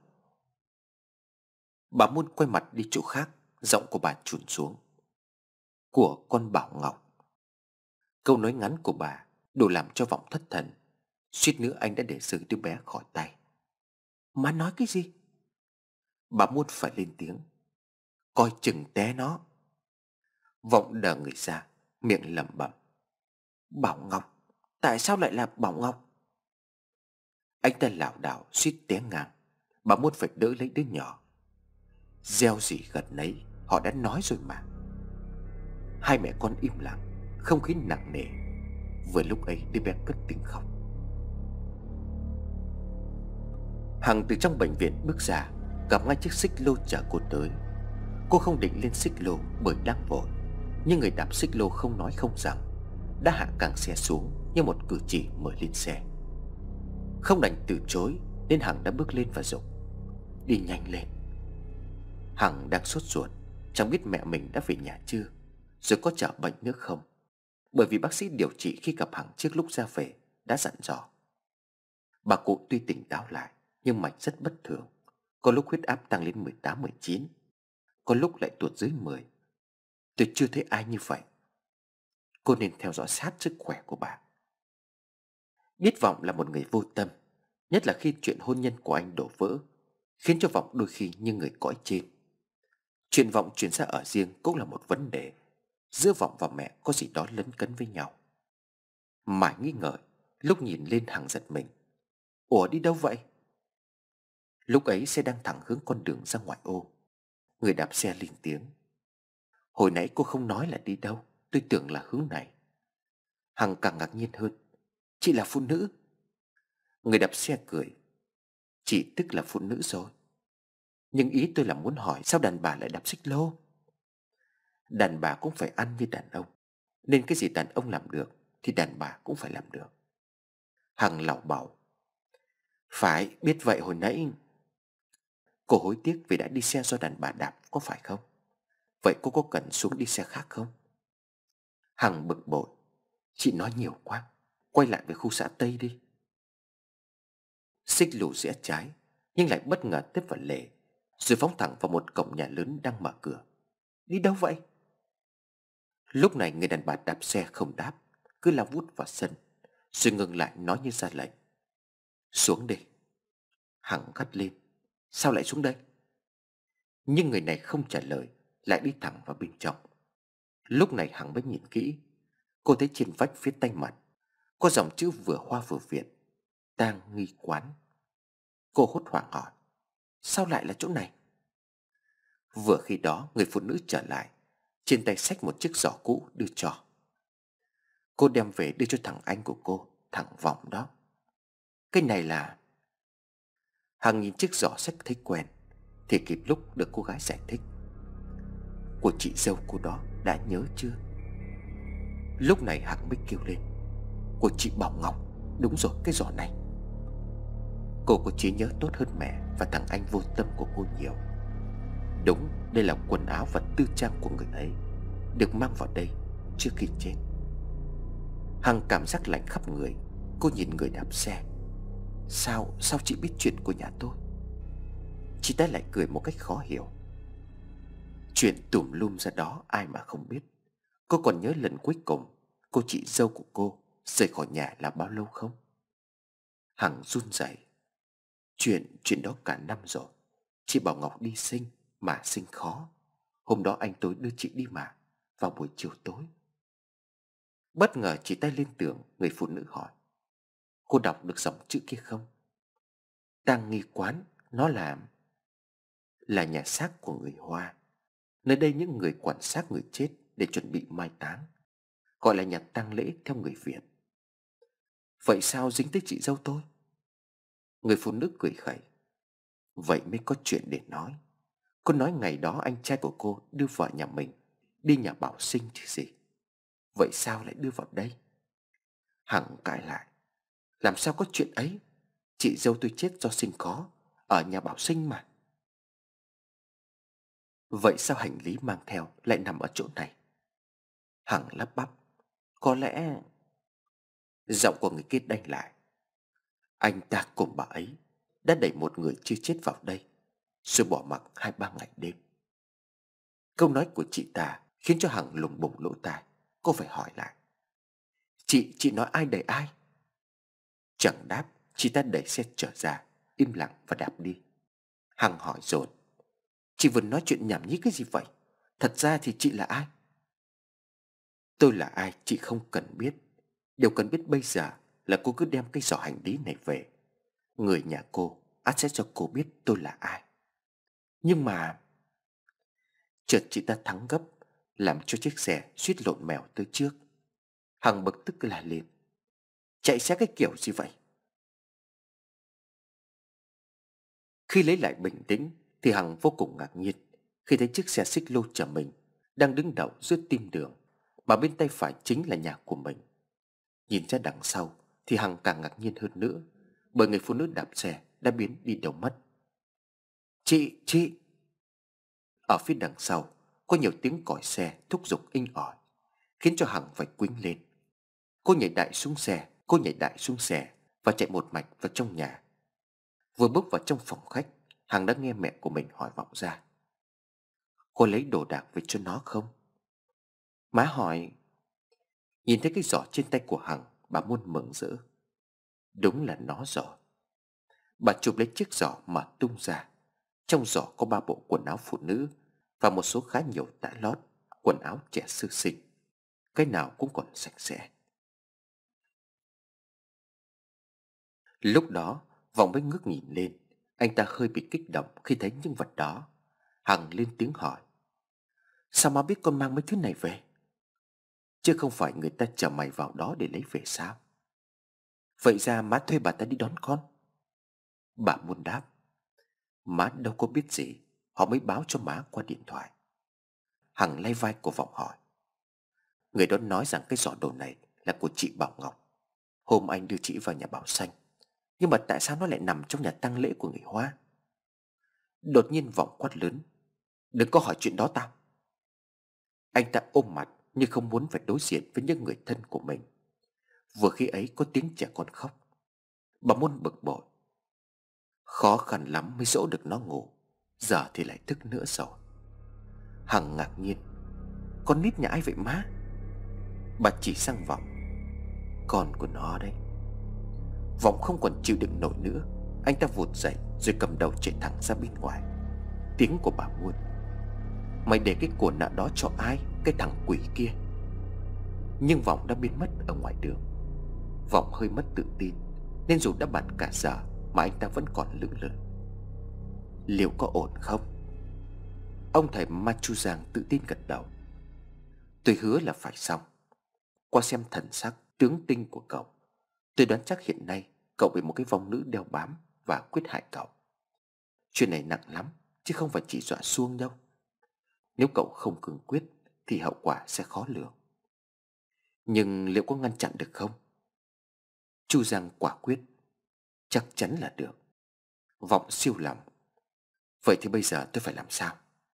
Bà Muôn quay mặt đi chỗ khác, giọng của bà trùn xuống: "Của con Bảo Ngọc." Câu nói ngắn của bà đủ làm cho Vọng thất thần. Suýt nữa anh đã để rơi đứa bé khỏi tay. "Má nói cái gì?" Bà Muôn phải lên tiếng: "Coi chừng té nó." Vọng đờ người ra, miệng lẩm bẩm: "Bảo Ngọc? Tại sao lại là Bảo Ngọc?" Anh ta lảo đảo suýt té ngang. Bà Muôn phải đỡ lấy đứa nhỏ. Gieo gì gặt nấy, họ đã nói rồi mà. Hai mẹ con im lặng, không khí nặng nề. Vừa lúc ấy đứa bé cất tiếng khóc. Hằng từ trong bệnh viện bước ra, gặp ngay chiếc xích lô chở cô tới. Cô không định lên xích lô bởi đang vội, nhưng người đạp xích lô không nói không rằng đã hạ càng xe xuống như một cử chỉ mời lên xe. Không đành từ chối nên Hằng đã bước lên và dục: "Đi nhanh lên." Hằng đang sốt ruột, chẳng biết mẹ mình đã về nhà chưa, rồi có chữa bệnh nữa không, bởi vì bác sĩ điều trị khi gặp Hằng trước lúc ra về đã dặn dò. Bà cụ tuy tỉnh táo lại nhưng mạch rất bất thường, có lúc huyết áp tăng lên 18, 19, có lúc lại tuột dưới 10. Tôi chưa thấy ai như vậy. Cô nên theo dõi sát sức khỏe của bà. Biết Vọng là một người vô tâm, nhất là khi chuyện hôn nhân của anh đổ vỡ, khiến cho Vọng đôi khi như người cõi trên. Chuyện Vọng chuyển ra ở riêng cũng là một vấn đề. Giữa Vọng và mẹ có gì đó lấn cấn với nhau. Mãi nghi ngợi, lúc nhìn lên Hằng giật mình. Ủa, đi đâu vậy? Lúc ấy xe đang thẳng hướng con đường ra ngoại ô. Người đạp xe lên tiếng. Hồi nãy cô không nói là đi đâu, tôi tưởng là hướng này. Hằng càng ngạc nhiên hơn. Chị là phụ nữ? Người đạp xe cười. Chị tức là phụ nữ rồi. Nhưng ý tôi là muốn hỏi sao đàn bà lại đạp xích lô? Đàn bà cũng phải ăn như đàn ông, nên cái gì đàn ông làm được thì đàn bà cũng phải làm được. Hằng lảo bảo. Phải, biết vậy hồi nãy. Cô hối tiếc vì đã đi xe do đàn bà đạp, có phải không? Vậy cô có cần xuống đi xe khác không? Hằng bực bội. Chị nói nhiều quá, quay lại về khu xã Tây đi. Xích lù rẽ trái, nhưng lại bất ngờ tiếp vào lề, rồi phóng thẳng vào một cổng nhà lớn đang mở cửa. Đi đâu vậy? Lúc này người đàn bà đạp xe không đáp, cứ lao vút vào sân, rồi ngừng lại nói như ra lệnh. Xuống đi. Hằng gắt lên. Sao lại xuống đây? Nhưng người này không trả lời, lại đi thẳng vào bên trong. Lúc này Hằng mới nhìn kỹ. Cô thấy trên vách phía tay mặt có dòng chữ vừa Hoa vừa Việt: tang nghi quán. Cô hốt hoảng hỏi. Sao lại là chỗ này? Vừa khi đó người phụ nữ trở lại, trên tay xách một chiếc giỏ cũ đưa cho. Cô đem về đưa cho thằng anh của cô, thằng Vọng đó. Cái này là... Hằng nhìn chiếc giỏ xách thấy quen, thì kịp lúc được cô gái giải thích. Của chị dâu cô đó, đã nhớ chưa? Lúc này Hằng mới kêu lên. Của chị Bảo Ngọc. Đúng rồi, cái giỏ này. Cô có trí nhớ tốt hơn mẹ và thằng anh vô tâm của cô nhiều. Đúng, đây là quần áo và tư trang của người ấy, được mang vào đây trước khi chết. Hằng cảm giác lạnh khắp người. Cô nhìn người đạp xe. Sao chị biết chuyện của nhà tôi? Chị ta lại cười một cách khó hiểu. Chuyện tùm lum ra đó ai mà không biết. Cô còn nhớ lần cuối cùng cô chị dâu của cô rời khỏi nhà là bao lâu không? Hằng run rẩy. Chuyện đó cả năm rồi. Chị Bảo Ngọc đi sinh, mà sinh khó. Hôm đó anh tôi đưa chị đi mà, vào buổi chiều tối. Bất ngờ chỉ tay lên tường, người phụ nữ hỏi. Cô đọc được dòng chữ kia không? Tang nghi quán, nó là nhà xác của người Hoa. Nơi đây những người quản xác người chết để chuẩn bị mai táng, gọi là nhà tang lễ theo người Việt. Vậy sao dính tới chị dâu tôi? Người phụ nữ cười khẩy. Vậy mới có chuyện để nói. Cô nói ngày đó anh trai của cô đưa vợ nhà mình đi nhà bảo sinh chứ gì. Vậy sao lại đưa vào đây? Hằng cãi lại. Làm sao có chuyện ấy? Chị dâu tôi chết do sinh khó, ở nhà bảo sinh mà. Vậy sao hành lý mang theo lại nằm ở chỗ này? Hằng lắp bắp. Có lẽ... Giọng của người kia đanh lại. Anh ta cùng bà ấy đã đẩy một người chưa chết vào đây, rồi bỏ mặc 2-3 ngày đêm. Câu nói của chị ta khiến cho Hằng lùng bùng lỗ tai. Cô phải hỏi lại. Chị nói ai đẩy ai? Chẳng đáp, chị ta đẩy xe trở ra, im lặng và đạp đi. Hằng hỏi dồn. Chị vừa nói chuyện nhảm nhí cái gì vậy? Thật ra thì chị là ai? Tôi là ai chị không cần biết. Điều cần biết bây giờ là cô cứ đem cái giỏ hành lý này về. Người nhà cô ắt sẽ cho cô biết tôi là ai. Nhưng mà... Chợt chị ta thắng gấp, làm cho chiếc xe suýt lộn mèo tới trước. Hằng bực tức la lên. Chạy xe cái kiểu gì vậy? Khi lấy lại bình tĩnh thì Hằng vô cùng ngạc nhiên khi thấy chiếc xe xích lô chở mình đang đứng đậu giữa tim đường, mà bên tay phải chính là nhà của mình. Nhìn ra đằng sau thì Hằng càng ngạc nhiên hơn nữa, bởi người phụ nữ đạp xe đã biến đi đâu mất. Chị! Ở phía đằng sau có nhiều tiếng còi xe thúc giục inh ỏi, khiến cho Hằng phải quýnh lên. Cô nhảy đại xuống xe và chạy một mạch vào trong nhà. Vừa bước vào trong phòng khách, Hằng đã nghe mẹ của mình hỏi vọng ra. Cô lấy đồ đạc về cho nó không? Má hỏi. Nhìn thấy cái giỏ trên tay của Hằng, bà Muôn mừng rỡ. Đúng là nó rồi. Bà chụp lấy chiếc giỏ mà tung ra. Trong giỏ có 3 bộ quần áo phụ nữ và một số khá nhiều tã lót, quần áo trẻ sơ sinh. Cái nào cũng còn sạch sẽ. Lúc đó Vọng mới ngước nhìn lên. Anh ta hơi bị kích động khi thấy những vật đó. Hằng lên tiếng hỏi: Sao má biết con mang mấy thứ này về? Chứ không phải người ta chở mày vào đó để lấy về sao? Vậy ra má thuê bà ta đi đón con? Bà Muôn đáp: Má đâu có biết gì, họ mới báo cho má qua điện thoại. Hằng lay vai của Vọng hỏi: Người đó nói rằng cái giỏ đồ này là của chị Bảo Ngọc. Hôm anh đưa chị vào nhà Bảo Xanh, nhưng mà tại sao nó lại nằm trong nhà tang lễ của người Hoa? Đột nhiên Vọng quát lớn: Đừng có hỏi chuyện đó tao. Anh ta ôm mặt như không muốn phải đối diện với những người thân của mình. Vừa khi ấy có tiếng trẻ con khóc. Bà Muôn bực bội: Khó khăn lắm mới dỗ được nó ngủ, giờ thì lại thức nữa rồi. Hằng ngạc nhiên: Con nít nhà ai vậy má? Bà chỉ sang Vọng: Con của nó đấy. Vọng không còn chịu đựng nổi nữa. Anh ta vụt dậy rồi cầm đầu chạy thẳng ra bên ngoài. Tiếng của bà Muôn: Mày để cái của nợ đó cho ai, cái thằng quỷ kia? Nhưng Vọng đã biến mất ở ngoài đường. Vọng hơi mất tự tin, nên dù đã bận cả giờ mà anh ta vẫn còn lưỡng lự. Liệu có ổn không? Ông thầy Machu Giang tự tin gật đầu: Tôi hứa là phải xong. Qua xem thần sắc, tướng tinh của cậu, tôi đoán chắc hiện nay cậu bị một cái vong nữ đeo bám và quyết hại cậu. Chuyện này nặng lắm, chứ không phải chỉ dọa suông đâu. Nếu cậu không cương quyết thì hậu quả sẽ khó lường. Nhưng liệu có ngăn chặn được không? Chu Giang quả quyết: Chắc chắn là được. Vọng siêu lòng: Vậy thì bây giờ tôi phải làm sao?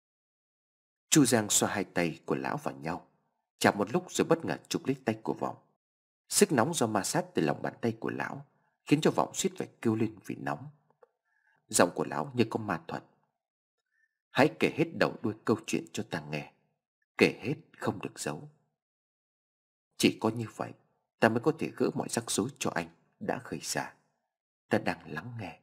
Chu Giang xoa hai tay của lão vào nhau, chạm một lúc rồi bất ngờ chụp lấy tay của Vọng. Sức nóng do ma sát từ lòng bàn tay của lão khiến cho Vọng suýt phải kêu lên vì nóng. Giọng của lão như có ma thuật: Hãy kể hết đầu đuôi câu chuyện cho ta nghe, kể hết không được giấu. Chỉ có như vậy ta mới có thể gỡ mọi rắc rối cho anh đã gây ra. Ta đang lắng nghe.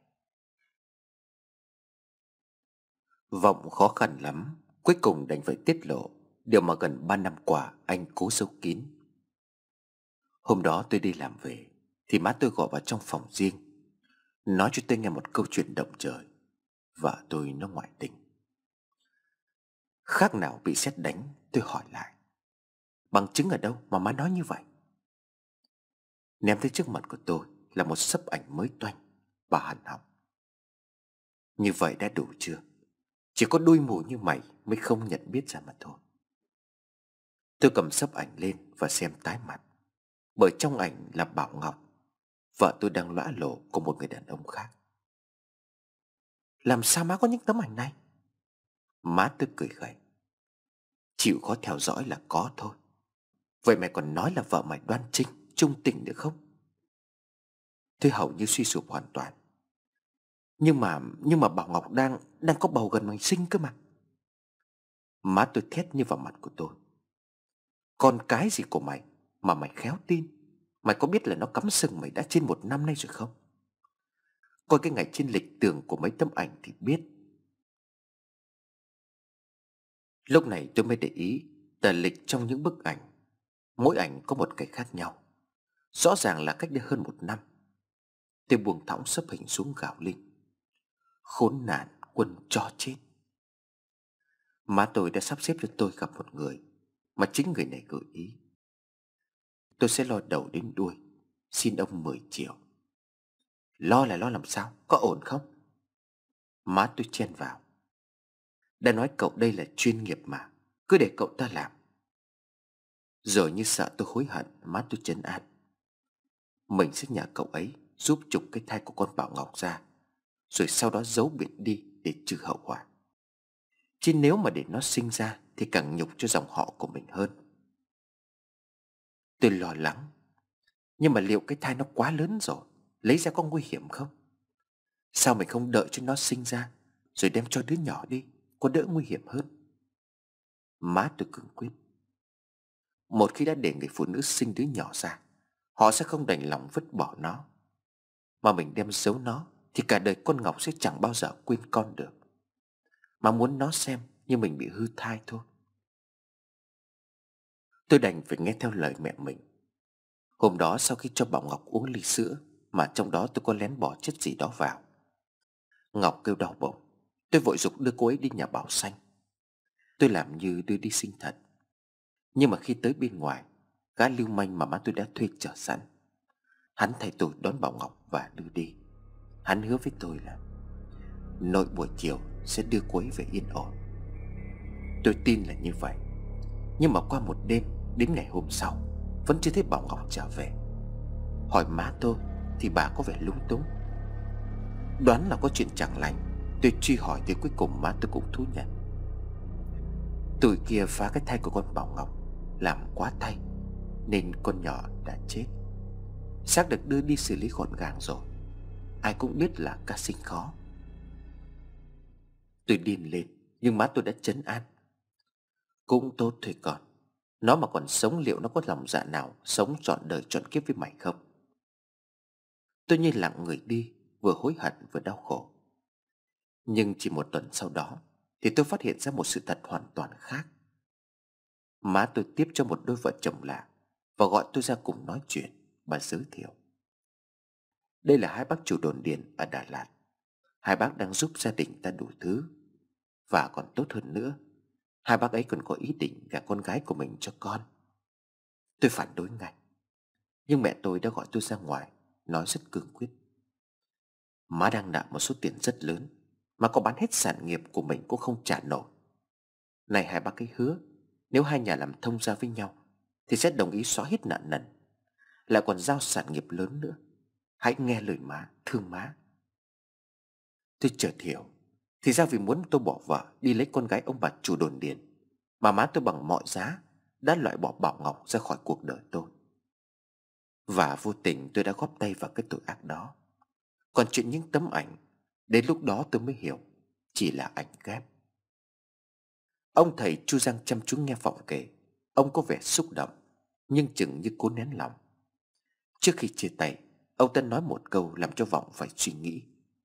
Vọng khó khăn lắm, cuối cùng đành phải tiết lộ điều mà gần 3 năm qua anh cố giấu kín. Hôm đó tôi đi làm về thì má tôi gọi vào trong phòng riêng, nói cho tôi nghe một câu chuyện động trời. Vợ tôi nó ngoại tình. Khác nào bị sét đánh, tôi hỏi lại: Bằng chứng ở đâu mà má nói như vậy? Ném tới trước mặt của tôi là một xấp ảnh mới toanh. Bà hằn học: Như vậy đã đủ chưa? Chỉ có đuôi mù như mày mới không nhận biết ra mà thôi. Tôi cầm xấp ảnh lên và xem tái mặt. Bởi trong ảnh là Bảo Ngọc, vợ tôi đang lõa lồ của một người đàn ông khác. Làm sao má có những tấm ảnh này? Má tôi cười gầy: Chịu khó theo dõi là có thôi. Vậy mày còn nói là vợ mày đoan trinh, trung tình nữa không? Tôi hầu như suy sụp hoàn toàn. Nhưng mà Bảo Ngọc đang có bầu gần ngày sinh cơ mà. Má tôi thét như vào mặt của tôi: Con cái gì của mày mà mày khéo tin? Mày có biết là nó cắm sừng mày đã trên 1 năm nay rồi không? Coi cái ngày trên lịch tường của mấy tấm ảnh thì biết. Lúc này tôi mới để ý tờ lịch trong những bức ảnh. Mỗi ảnh có một cái khác nhau. Rõ ràng là cách đây hơn 1 năm. Tôi buông thõng xấp hình xuống gào lên: Khốn nạn quân cho chết. Má tôi đã sắp xếp cho tôi gặp một người mà chính người này gợi ý. Tôi sẽ lo đầu đến đuôi, xin ông 10 triệu. Lo là lo làm sao? Có ổn không? Má tôi chen vào: Đã nói cậu đây là chuyên nghiệp mà, cứ để cậu ta làm. Rồi như sợ tôi hối hận, má tôi trấn an: Mình sẽ nhờ cậu ấy giúp chụp cái thai của con Bảo Ngọc ra, rồi sau đó giấu biệt đi để trừ hậu quả. Chứ nếu mà để nó sinh ra thì càng nhục cho dòng họ của mình hơn. Tôi lo lắng: Nhưng mà liệu cái thai nó quá lớn rồi, lấy ra có nguy hiểm không? Sao mình không đợi cho nó sinh ra rồi đem cho đứa nhỏ đi, có đỡ nguy hiểm hơn? Má tôi cương quyết: Một khi đã để người phụ nữ sinh đứa nhỏ ra, họ sẽ không đành lòng vứt bỏ nó. Mà mình đem giấu nó thì cả đời con Ngọc sẽ chẳng bao giờ quên con được. Mà muốn nó xem như mình bị hư thai thôi. Tôi đành phải nghe theo lời mẹ mình. Hôm đó sau khi cho Bảo Ngọc uống ly sữa, mà trong đó tôi có lén bỏ chất gì đó vào, Ngọc kêu đau bụng. Tôi vội giục đưa cô ấy đi nhà Bảo Xanh. Tôi làm như đưa đi sinh thật. Nhưng mà khi tới bên ngoài, gã lưu manh mà má tôi đã thuê chờ sẵn, hắn thay tôi đón Bảo Ngọc và đưa đi. Hắn hứa với tôi là nội buổi chiều sẽ đưa cô ấy về yên ổn. Tôi tin là như vậy. Nhưng mà qua một đêm, đến ngày hôm sau vẫn chưa thấy Bảo Ngọc trở về. Hỏi má tôi thì bà có vẻ lúng túng. Đoán là có chuyện chẳng lành. Tôi truy hỏi thì cuối cùng má tôi cũng thú nhận. Tụi kia phá cái thai của con Bảo Ngọc làm quá tay, nên con nhỏ đã chết. Xác được đưa đi xử lý gọn gàng rồi. Ai cũng biết là ca sinh khó. Tôi điên lên, nhưng má tôi đã trấn an. Cũng tốt thôi con. Nó mà còn sống liệu nó có lòng dạ nào sống trọn đời trọn kiếp với mày không? Tôi như lặng người đi, vừa hối hận vừa đau khổ. Nhưng chỉ một tuần sau đó thì tôi phát hiện ra một sự thật hoàn toàn khác. Má tôi tiếp cho một đôi vợ chồng lạ và gọi tôi ra cùng nói chuyện. Bà giới thiệu đây là hai bác chủ đồn điền ở Đà Lạt. Hai bác đang giúp gia đình ta đủ thứ. Và còn tốt hơn nữa, hai bác ấy còn có ý định gả con gái của mình cho con. Tôi phản đối ngay, nhưng mẹ tôi đã gọi tôi ra ngoài, nói rất cương quyết. Má đang nợ một số tiền rất lớn, mà có bán hết sản nghiệp của mình cũng không trả nổi. Này hai bác ấy hứa, nếu hai nhà làm thông gia với nhau thì sẽ đồng ý xóa hết nợ nần, lại còn giao sản nghiệp lớn nữa. Hãy nghe lời má, thương má. Tôi chợt hiểu, thì ra vì muốn tôi bỏ vợ đi lấy con gái ông bà chủ đồn điền mà má tôi bằng mọi giá đã loại bỏ Bảo Ngọc ra khỏi cuộc đời tôi. Và vô tình tôi đã góp tay vào cái tội ác đó. Còn chuyện những tấm ảnh, đến lúc đó tôi mới hiểu chỉ là ảnh ghép. Ông thầy Chu Giang chăm chú nghe Vọng kể. Ông có vẻ xúc động, nhưng chừng như cố nén lòng. Trước khi chia tay, ông ta nói một câu làm cho Vọng phải suy nghĩ.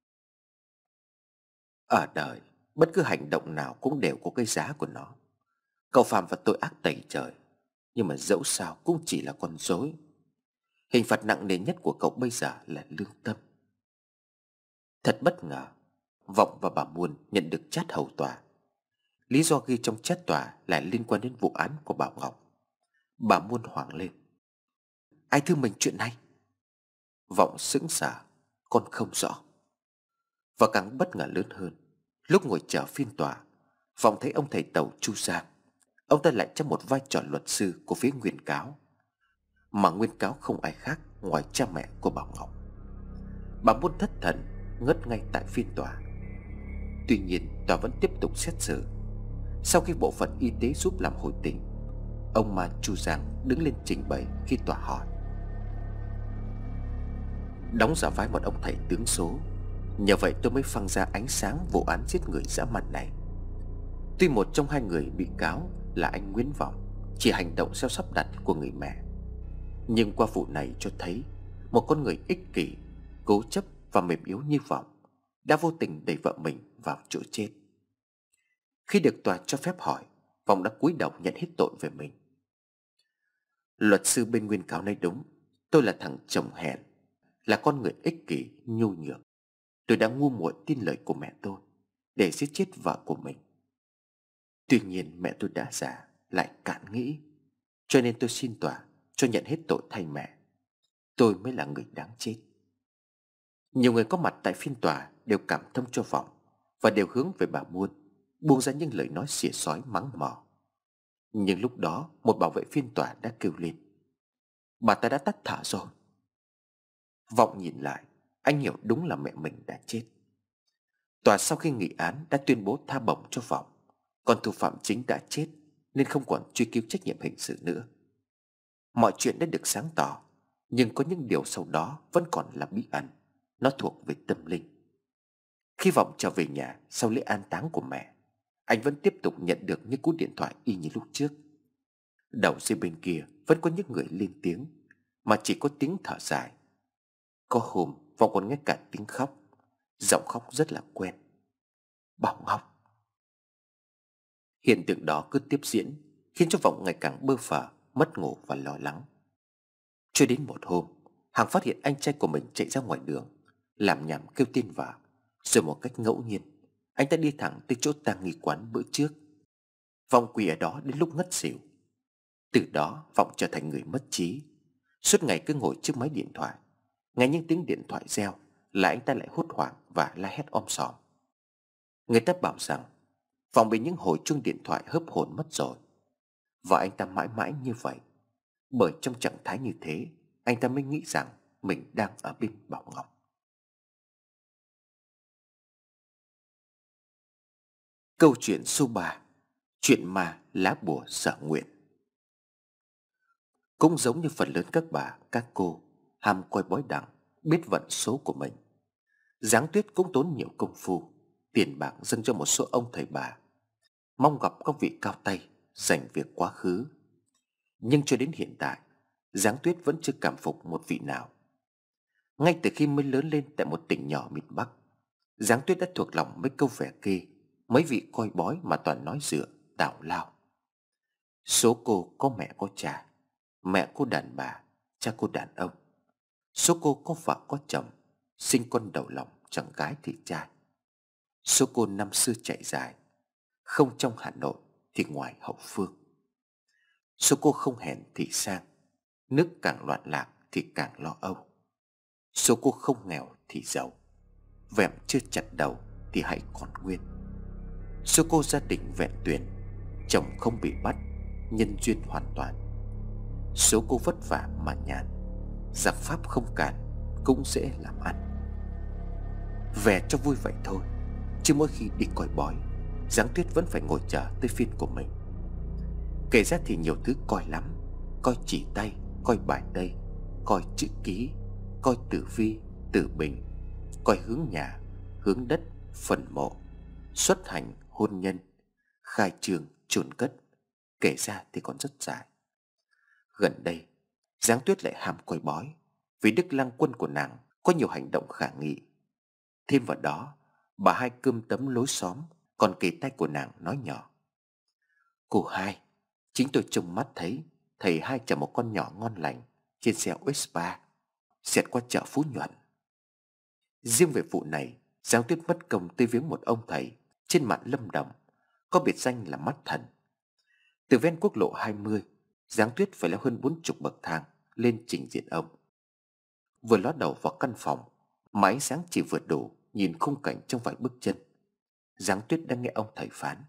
Ở đời, bất cứ hành động nào cũng đều có cái giá của nó. Cậu phạm vào tội ác tày trời, nhưng mà dẫu sao cũng chỉ là con rối. Hình phạt nặng nề nhất của cậu bây giờ là lương tâm. Thật bất ngờ, Vọng và bà Muôn nhận được chát hầu tòa. Lý do ghi trong chát tòa lại liên quan đến vụ án của Bảo Ngọc. Bà Muôn hoảng lên. Ai thưa mình chuyện này? Vọng sững sờ, con không rõ. Và càng bất ngờ lớn hơn, lúc ngồi chờ phiên tòa, Vọng thấy ông thầy Tàu Chu Giang. Ông ta lại trong một vai trò luật sư của phía nguyên cáo, mà nguyên cáo không ai khác ngoài cha mẹ của Bảo Ngọc. Bà Muôn thất thần, ngất ngay tại phiên tòa. Tuy nhiên tòa vẫn tiếp tục xét xử. Sau khi bộ phận y tế giúp làm hồi tình, ông Ma Chu Giang đứng lên trình bày khi tòa hỏi. Đóng giả vai một ông thầy tướng số, nhờ vậy tôi mới phăng ra ánh sáng vụ án giết người dã man này. Tuy một trong hai người bị cáo là anh Nguyễn Vọng chỉ hành động theo sắp đặt của người mẹ, nhưng qua vụ này cho thấy một con người ích kỷ, cố chấp và mềm yếu như Vọng đã vô tình đẩy vợ mình vào chỗ chết. Khi được tòa cho phép hỏi, Vọng đã cúi đầu nhận hết tội về mình. Luật sư bên nguyên cáo nói đúng. Tôi là thằng chồng hèn, là con người ích kỷ, nhu nhược. Tôi đã ngu muội tin lời của mẹ tôi để giết chết vợ của mình. Tuy nhiên mẹ tôi đã già, lại cạn nghĩ, cho nên tôi xin tòa cho nhận hết tội thay mẹ. Tôi mới là người đáng chết. Nhiều người có mặt tại phiên tòa đều cảm thông cho Vọng và đều hướng về bà Muôn, buông ra những lời nói xỉa xói mắng mỏ. Nhưng lúc đó một bảo vệ phiên tòa đã kêu lên. Bà ta đã tắt thở rồi. Vọng nhìn lại, anh hiểu đúng là mẹ mình đã chết. Tòa sau khi nghị án đã tuyên bố tha bổng cho Vọng, còn thủ phạm chính đã chết nên không còn truy cứu trách nhiệm hình sự nữa. Mọi chuyện đã được sáng tỏ, nhưng có những điều sau đó vẫn còn là bí ẩn. Nó thuộc về tâm linh. Khi Vọng trở về nhà sau lễ an táng của mẹ, anh vẫn tiếp tục nhận được những cú điện thoại y như lúc trước. Đầu dây bên kia vẫn có những người lên tiếng, mà chỉ có tiếng thở dài. Có hôm Vọng còn nghe cả tiếng khóc, giọng khóc rất là quen. Bảo Ngọc. Hiện tượng đó cứ tiếp diễn, khiến cho Vọng ngày càng bơ phờ, mất ngủ và lo lắng. Cho đến một hôm, Hằng phát hiện anh trai của mình chạy ra ngoài đường, làm nhảm kêu tên vợ. Rồi một cách ngẫu nhiên, anh ta đi thẳng tới chỗ tang nghi quán bữa trước. Vọng quỳ ở đó đến lúc ngất xỉu. Từ đó Vọng trở thành người mất trí. Suốt ngày cứ ngồi trước máy điện thoại, nghe những tiếng điện thoại reo là anh ta lại hốt hoảng và la hét om sòm. Người ta bảo rằng Vọng bị những hồi chuông điện thoại hớp hồn mất rồi. Và anh ta mãi mãi như vậy, bởi trong trạng thái như thế, anh ta mới nghĩ rằng mình đang ở bên Bảo Ngọc. Câu chuyện số 3: Chuyện ma lá bùa sở nguyện. Cũng giống như phần lớn các bà, các cô ham coi bói đặng, biết vận số của mình, Giáng Tuyết cũng tốn nhiều công phu, tiền bạc dâng cho một số ông thầy bà, mong gặp các vị cao tay dành việc quá khứ. Nhưng cho đến hiện tại, Giáng Tuyết vẫn chưa cảm phục một vị nào. Ngay từ khi mới lớn lên tại một tỉnh nhỏ miền Bắc, Giáng Tuyết đã thuộc lòng mấy câu vẻ kê, mấy vị coi bói mà toàn nói dựa, tào lao. Số cô có mẹ có cha, mẹ cô đàn bà, cha cô đàn ông. Số cô có vợ có chồng, sinh con đầu lòng chẳng gái thì trai. Số cô năm xưa chạy dài, không trong Hà Nội thì ngoài hậu phương. Số cô không hèn thì sang, nước càng loạn lạc thì càng lo âu. Số cô không nghèo thì giàu, vẹm chưa chặt đầu thì hãy còn nguyên. Số cô gia đình vẹn tuyền, chồng không bị bắt, nhân duyên hoàn toàn. Số cô vất vả mà nhàn, giặc pháp không cản, cũng dễ làm ăn. Về cho vui vậy thôi, chứ mỗi khi đi coi bói, Giáng Tuyết vẫn phải ngồi chờ tới phiên của mình. Kể ra thì nhiều thứ coi lắm: coi chỉ tay, coi bài tây, coi chữ ký, coi tử vi, tử bình, coi hướng nhà, hướng đất, phần mộ, xuất hành, hôn nhân, khai trường, chôn cất. Kể ra thì còn rất dài. Gần đây, Giáng Tuyết lại ham coi bói, vì Đức Lang Quân của nàng có nhiều hành động khả nghị. Thêm vào đó, bà Hai cơm tấm lối xóm còn kề tay của nàng nói nhỏ: Cô Hai, chính tôi trông mắt thấy thầy Hai chở một con nhỏ ngon lành trên xe Vespa xẹt qua chợ Phú Nhuận. Riêng về vụ này, Giáng Tuyết mất công tới viếng một ông thầy trên mạn Lâm Đồng, có biệt danh là Mắt Thần. Từ ven quốc lộ 20, Giáng Tuyết phải leo hơn 40 bậc thang lên trình diện ông. Vừa ló đầu vào căn phòng mà ánh sáng chỉ vừa đủ nhìn khung cảnh trong vài bước chân, Giáng Tuyết đang nghe ông thầy phán: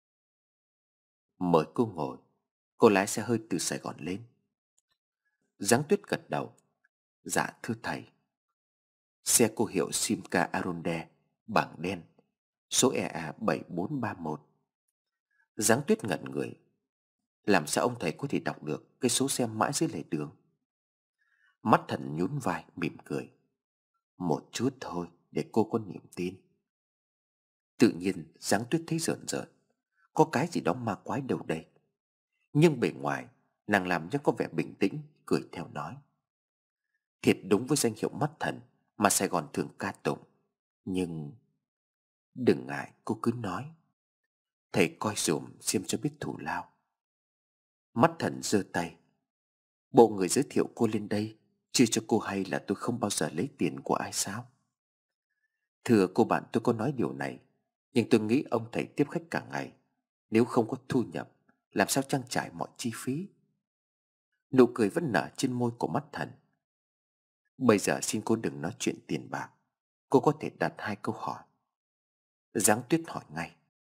Mời cô ngồi, cô lái xe hơi từ Sài Gòn lên. Giáng Tuyết gật đầu: Dạ thưa thầy. Xe cô hiệu Simca Aronde, bảng đen, số EA 7431. Giáng Tuyết ngẩn người. Làm sao ông thầy có thể đọc được cái số xe mãi dưới lề đường? Mắt Thần nhún vai mỉm cười: Một chút thôi, để cô có niềm tin. Tự nhiên Giáng Tuyết thấy rợn rợn, có cái gì đó ma quái đâu đây. Nhưng bề ngoài nàng làm cho có vẻ bình tĩnh, cười theo nói: Thiệt đúng với danh hiệu Mắt Thần mà Sài Gòn thường ca tụng. Nhưng đừng ngại, cô cứ nói, thầy coi dùm xem cho biết thù lao. Mắt Thần giơ tay: Bộ người giới thiệu cô lên đây chưa cho cô hay là tôi không bao giờ lấy tiền của ai sao? Thưa cô bạn, tôi có nói điều này, nhưng tôi nghĩ ông thầy tiếp khách cả ngày, nếu không có thu nhập, làm sao trang trải mọi chi phí? Nụ cười vẫn nở trên môi của Mắt Thần. Bây giờ xin cô đừng nói chuyện tiền bạc, cô có thể đặt 2 câu hỏi. Giáng Tuyết hỏi ngay: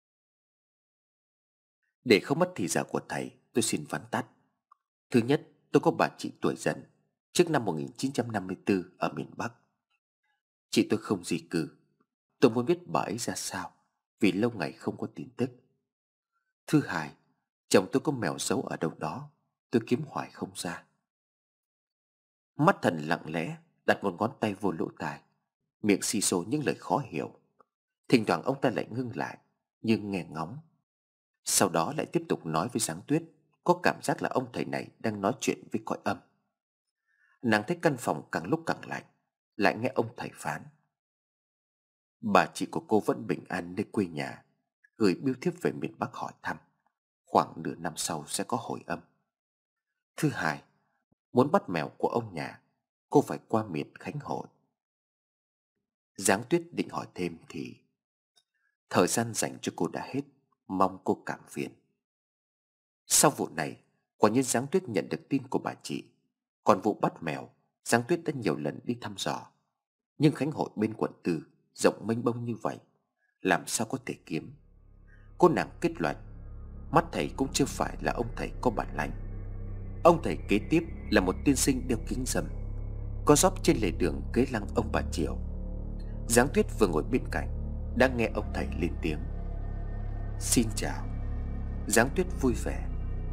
Để không mất thì giờ của thầy, tôi xin vắn tắt. Thứ nhất, tôi có bà chị tuổi dần, trước năm 1954 ở miền Bắc. Chị tôi không di cư. Tôi muốn biết bà ấy ra sao, vì lâu ngày không có tin tức. Thứ hai, chồng tôi có mèo giấu ở đâu đó, tôi kiếm hoài không ra. Mắt Thần lặng lẽ đặt một ngón tay vô lỗ tai, miệng xì xồ những lời khó hiểu. Thỉnh thoảng ông ta lại ngưng lại, nhưng nghe ngóng. Sau đó lại tiếp tục nói với Giáng Tuyết có cảm giác là ông thầy này đang nói chuyện với cõi âm. Nàng thấy căn phòng càng lúc càng lạnh, lại nghe ông thầy phán: bà chị của cô vẫn bình an nơi quê nhà, gửi bưu thiếp về miền Bắc hỏi thăm, khoảng nửa năm sau sẽ có hồi âm. Thứ hai, muốn bắt mèo của ông nhà, cô phải qua miền Khánh Hội. Giáng Tuyết định hỏi thêm thì thời gian dành cho cô đã hết, mong cô cảm phiền. Sau vụ này, quả nhiên Giáng Tuyết nhận được tin của bà chị. Còn vụ bắt mèo, Giáng Tuyết đã nhiều lần đi thăm dò, nhưng Khánh Hội bên quận tư rộng mênh mông như vậy, làm sao có thể kiếm. Cô nàng kết luận mắt thầy cũng chưa phải là ông thầy có bản lãnh. Ông thầy kế tiếp là một tiên sinh đeo kính râm, có róp trên lề đường kế lăng ông bà Triệu. Giáng Tuyết vừa ngồi bên cạnh đã nghe ông thầy lên tiếng: xin chào. Giáng Tuyết vui vẻ: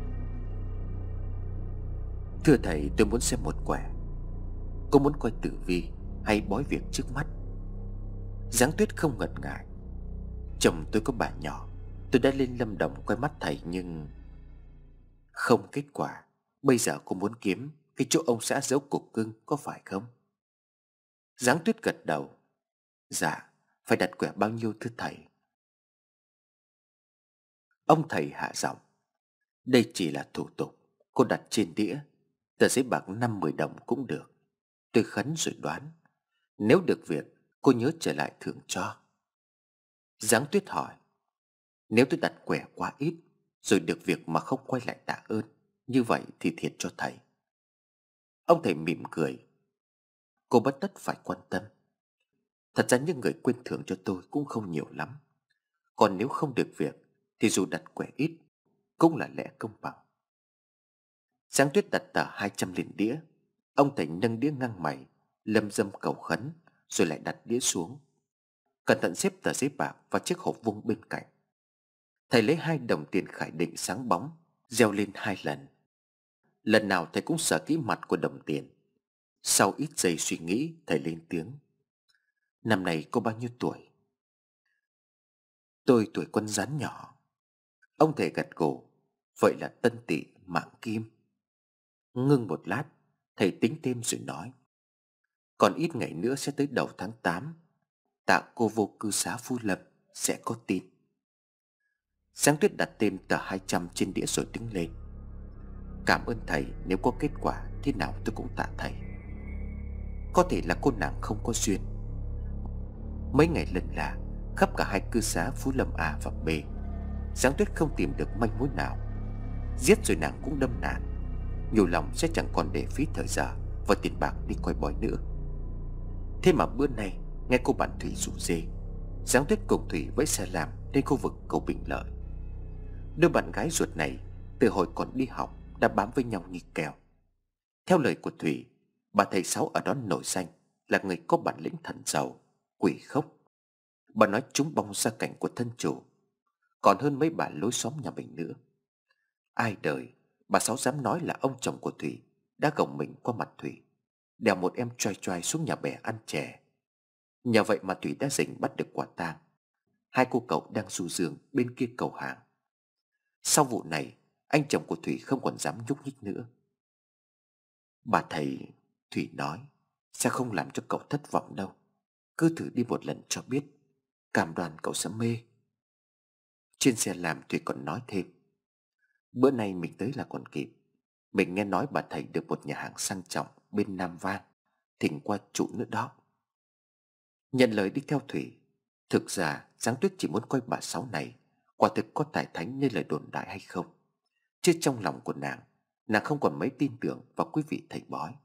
thưa thầy, tôi muốn xem một quẻ. Cô muốn coi tử vi hay bói việc trước mắt? Giáng Tuyết không ngần ngại: chồng tôi có bà nhỏ, tôi đã lên Lâm Đồng coi mắt thầy nhưng không kết quả. Bây giờ cô muốn kiếm cái chỗ ông xã giấu cục cưng có phải không? Giáng Tuyết gật đầu: dạ. Phải đặt quẻ bao nhiêu thưa thầy? Ông thầy hạ giọng: đây chỉ là thủ tục. Cô đặt trên đĩa tờ giấy bạc 5-10 đồng cũng được. Tôi khấn rồi đoán, nếu được việc cô nhớ trở lại thưởng cho. Giáng Tuyết hỏi: nếu tôi đặt quẻ quá ít rồi được việc mà không quay lại tạ ơn, như vậy thì thiệt cho thầy. Ông thầy mỉm cười: cô bất tất phải quan tâm. Thật ra những người quên thưởng cho tôi cũng không nhiều lắm. Còn nếu không được việc thì dù đặt quẻ ít cũng là lẽ công bằng. Giáng Tuyết đặt tờ 200 lên đĩa. Ông thầy nâng đĩa ngang mày, lâm dâm cầu khấn, rồi lại đặt đĩa xuống, cẩn thận xếp tờ giấy bạc vào chiếc hộp vuông bên cạnh. Thầy lấy 2 đồng tiền khải định sáng bóng, gieo lên 2 lần. Lần nào thầy cũng sờ kỹ mặt của đồng tiền. Sau ít giây suy nghĩ, thầy lên tiếng: năm nay cô bao nhiêu tuổi? Tôi tuổi con rắn nhỏ. Ông thầy gật gù: vậy là Tân Tỵ Mãng Kim. Ngưng một lát, thầy tính thêm rồi nói: còn ít ngày nữa sẽ tới đầu tháng 8. Tạ cô vô cư xá Phú Lâm sẽ có tin. Giáng Tuyết đặt thêm tờ 200 trên đĩa rồi đứng lên: cảm ơn thầy, nếu có kết quả thế nào tôi cũng tạ thầy. Có thể là cô nàng không có duyên. Mấy ngày lần là khắp cả 2 cư xá Phú Lâm A và B, Giáng Tuyết không tìm được manh mối nào. Giết rồi nàng cũng đâm nạn, nhiều lòng sẽ chẳng còn để phí thời giờ và tiền bạc đi coi bói nữa. Thế mà bữa nay nghe cô bạn Thủy rủ dê, Giáng Tuyết cùng Thủy với xe làm đến khu vực cầu Bình Lợi. Đôi bạn gái ruột này từ hồi còn đi học đã bám với nhau như kèo. Theo lời của Thủy, bà thầy Sáu ở đó nổi danh là người có bản lĩnh thần giàu, quỷ khốc. Bà nói trúng bong gia cảnh của thân chủ, còn hơn mấy bà lối xóm nhà mình nữa. Ai đời bà Sáu dám nói là ông chồng của Thủy đã gồng mình qua mặt Thủy, đèo một em choai choai xuống nhà bè ăn chè. Nhờ vậy mà Thủy đã rình bắt được quả tang. 2 cô cậu đang du dương bên kia cầu hàng. Sau vụ này, anh chồng của Thủy không còn dám nhúc nhích nữa. Bà thầy, Thủy nói, sẽ không làm cho cậu thất vọng đâu. Cứ thử đi một lần cho biết, cam đoan cậu sẽ mê. Trên xe làm Thủy còn nói thêm: bữa nay mình tới là còn kịp. Mình nghe nói bà thầy được một nhà hàng sang trọng bên Nam Vang, thỉnh qua trụ nữa đó. Nhận lời đi theo Thủy, thực ra Giáng Tuyết chỉ muốn coi bà Sáu này quả thực có tài thánh như lời đồn đại hay không. Chứ trong lòng của nàng không còn mấy tin tưởng vào quý vị thầy bói.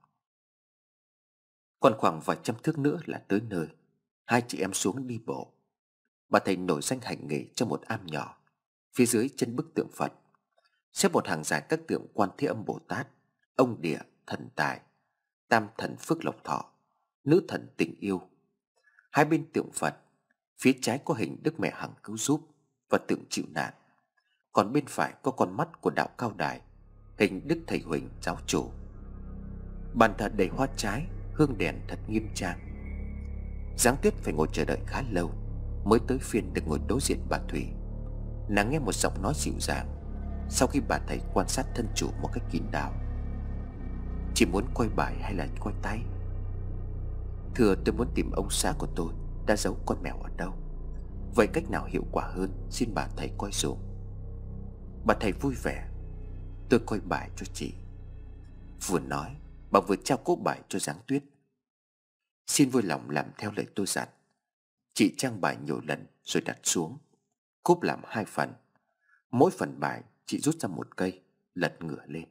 Còn khoảng vài trăm thước nữa là tới nơi. 2 chị em xuống đi bộ. Bà thầy nổi danh hành nghề trong một am nhỏ. Phía dưới chân bức tượng Phật xếp một hàng dài các tượng Quan Thế Âm Bồ Tát, ông Địa thần tài, Tam thần phước lộc thọ, nữ thần tình yêu. Hai bên tượng Phật, phía trái có hình Đức Mẹ Hằng cứu giúp và tượng chịu nạn, còn bên phải có con mắt của đạo Cao Đài, hình Đức Thầy Huỳnh giáo chủ. Bàn thờ đầy hoa trái, hương đèn thật nghiêm trang. Giáng Tuyết phải ngồi chờ đợi khá lâu mới tới phiên được ngồi đối diện bà Thủy. Nàng nghe một giọng nói dịu dàng: sau khi bà thầy quan sát thân chủ một cách kín đáo. Chị muốn coi bài hay là coi tay? Thưa, tôi muốn tìm ông xã của tôi đã giấu con mèo ở đâu. Vậy cách nào hiệu quả hơn, xin bà thầy coi dùm. Bà thầy vui vẻ. Tôi coi bài cho chị. Vừa nói, bà vừa trao cúp bài cho Giáng Tuyết. Xin vui lòng làm theo lời tôi dặn. Chị trang bài nhiều lần rồi đặt xuống. Cúp làm 2 phần. Mỗi phần bài chị rút ra một cây, lật ngửa lên.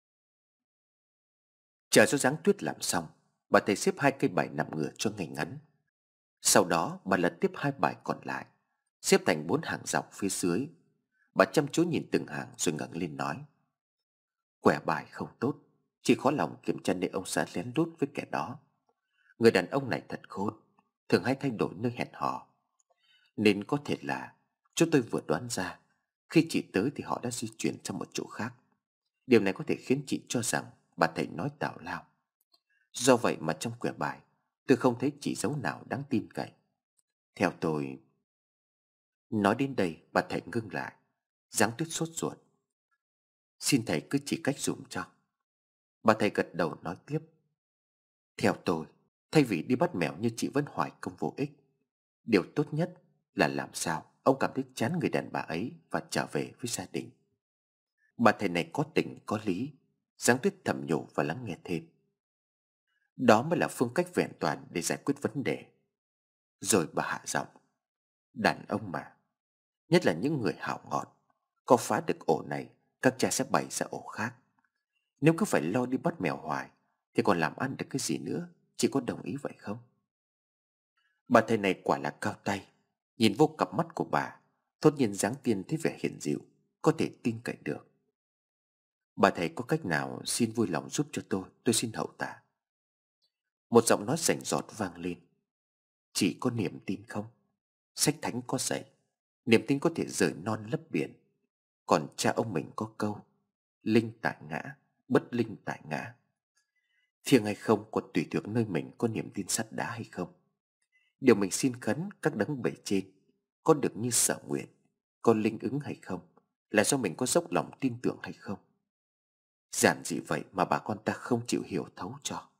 Chờ cho Giáng Tuyết làm xong, bà thầy xếp 2 cây bài nằm ngửa cho ngay ngắn. Sau đó bà lật tiếp 2 bài còn lại, xếp thành 4 hàng dọc phía dưới. Bà chăm chú nhìn từng hàng rồi ngẩng lên nói: Quẻ bài không tốt, chị khó lòng kiểm tra nơi ông xã lén lút với kẻ đó. Người đàn ông này thật khôn, thường hay thay đổi nơi hẹn hò. Nên có thể là chúng tôi vừa đoán ra, khi chị tới thì họ đã di chuyển sang một chỗ khác. Điều này có thể khiến chị cho rằng bà thầy nói tào lao. Do vậy mà trong quẻ bài tôi không thấy chỉ dấu nào đáng tin cậy. Theo tôi... Nói đến đây bà thầy ngưng lại. Giáng Tuyết sốt ruột: Xin thầy cứ chỉ cách dùm cho. Bà thầy gật đầu nói tiếp: Theo tôi, thay vì đi bắt mèo như chị vẫn hoài công vô ích, điều tốt nhất là làm sao ông cảm thấy chán người đàn bà ấy và trở về với gia đình. Bà thầy này có tình có lý. Giáng Tuyết thầm nhủ và lắng nghe thêm. Đó mới là phương cách vẹn toàn để giải quyết vấn đề. Rồi bà hạ giọng: Đàn ông mà, nhất là những người hảo ngọt, có phá được ổ này, các cha sẽ bày ra ổ khác. Nếu cứ phải lo đi bắt mèo hoài thì còn làm ăn được cái gì nữa. Chị có đồng ý vậy không? Bà thầy này quả là cao tay. Nhìn vô cặp mắt của bà, thốt nhiên Giáng Tiên thấy vẻ hiền dịu, có thể tin cậy được. Bà thầy có cách nào xin vui lòng giúp cho tôi xin hậu tạ. Một giọng nói rành rọt vang lên. Chị có niềm tin không? Sách thánh có dạy, niềm tin có thể rời non lấp biển. Còn cha ông mình có câu: Linh tại ngã, bất linh tại ngã. Thiêng hay không còn tùy thuộc nơi mình có niềm tin sắt đá hay không. Điều mình xin khấn các đấng bề trên có được như sở nguyện, có linh ứng hay không, là do mình có dốc lòng tin tưởng hay không. Giản dị vậy mà bà con ta không chịu hiểu thấu cho.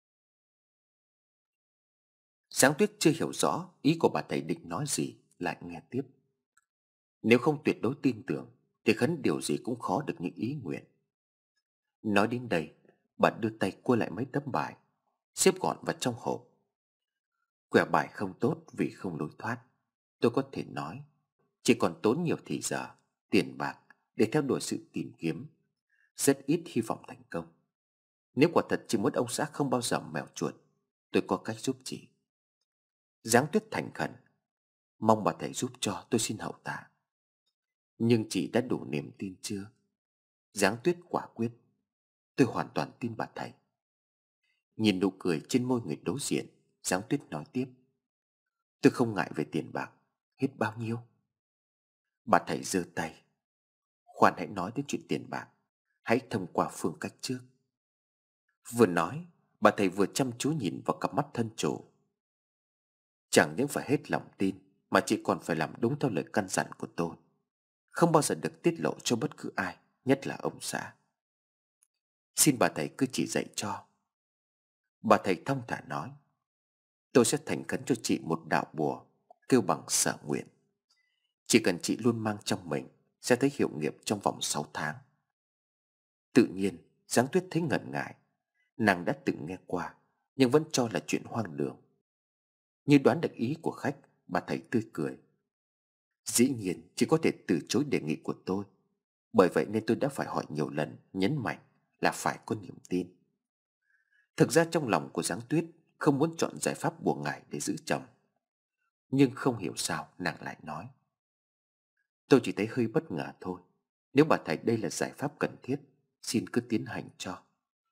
Giáng Tuyết chưa hiểu rõ ý của bà thầy định nói gì, lại nghe tiếp. Nếu không tuyệt đối tin tưởng thì khấn điều gì cũng khó được những ý nguyện. Nói đến đây, bà đưa tay cua lại mấy tấm bài, xếp gọn vào trong hộp. Quẻ bài không tốt vì không lối thoát. Tôi có thể nói, chỉ còn tốn nhiều thì giờ, tiền bạc để theo đuổi sự tìm kiếm, rất ít hy vọng thành công. Nếu quả thật chỉ muốn ông xã không bao giờ mèo chuột, tôi có cách giúp chị. Giáng Tuyết thành khẩn: Mong bà thầy giúp cho, tôi xin hậu tạ. Nhưng chị đã đủ niềm tin chưa? Giáng Tuyết quả quyết: Tôi hoàn toàn tin bà thầy. Nhìn nụ cười trên môi người đối diện, Giáng Tuyết nói tiếp: Tôi không ngại về tiền bạc. Hết bao nhiêu? Bà thầy giơ tay: Khoan, hãy nói đến chuyện tiền bạc, hãy thông qua phương cách trước. Vừa nói, bà thầy vừa chăm chú nhìn vào cặp mắt thân chủ. Chẳng những phải hết lòng tin, mà chị còn phải làm đúng theo lời căn dặn của tôi, không bao giờ được tiết lộ cho bất cứ ai, nhất là ông xã. Xin bà thầy cứ chỉ dạy cho. Bà thầy thong thả nói: Tôi sẽ thành khấn cho chị một đạo bùa kêu bằng sở nguyện. Chỉ cần chị luôn mang trong mình, sẽ thấy hiệu nghiệm trong vòng 6 tháng. Tự nhiên Giáng Tuyết thấy ngần ngại. Nàng đã từng nghe qua, nhưng vẫn cho là chuyện hoang đường. Như đoán được ý của khách, bà thầy tươi cười: Dĩ nhiên chỉ có thể từ chối đề nghị của tôi. Bởi vậy nên tôi đã phải hỏi nhiều lần, nhấn mạnh là phải có niềm tin. Thực ra trong lòng của Giáng Tuyết không muốn chọn giải pháp bùa ngải để giữ chồng. Nhưng không hiểu sao nàng lại nói: Tôi chỉ thấy hơi bất ngờ thôi. Nếu bà thầy đây là giải pháp cần thiết, xin cứ tiến hành cho.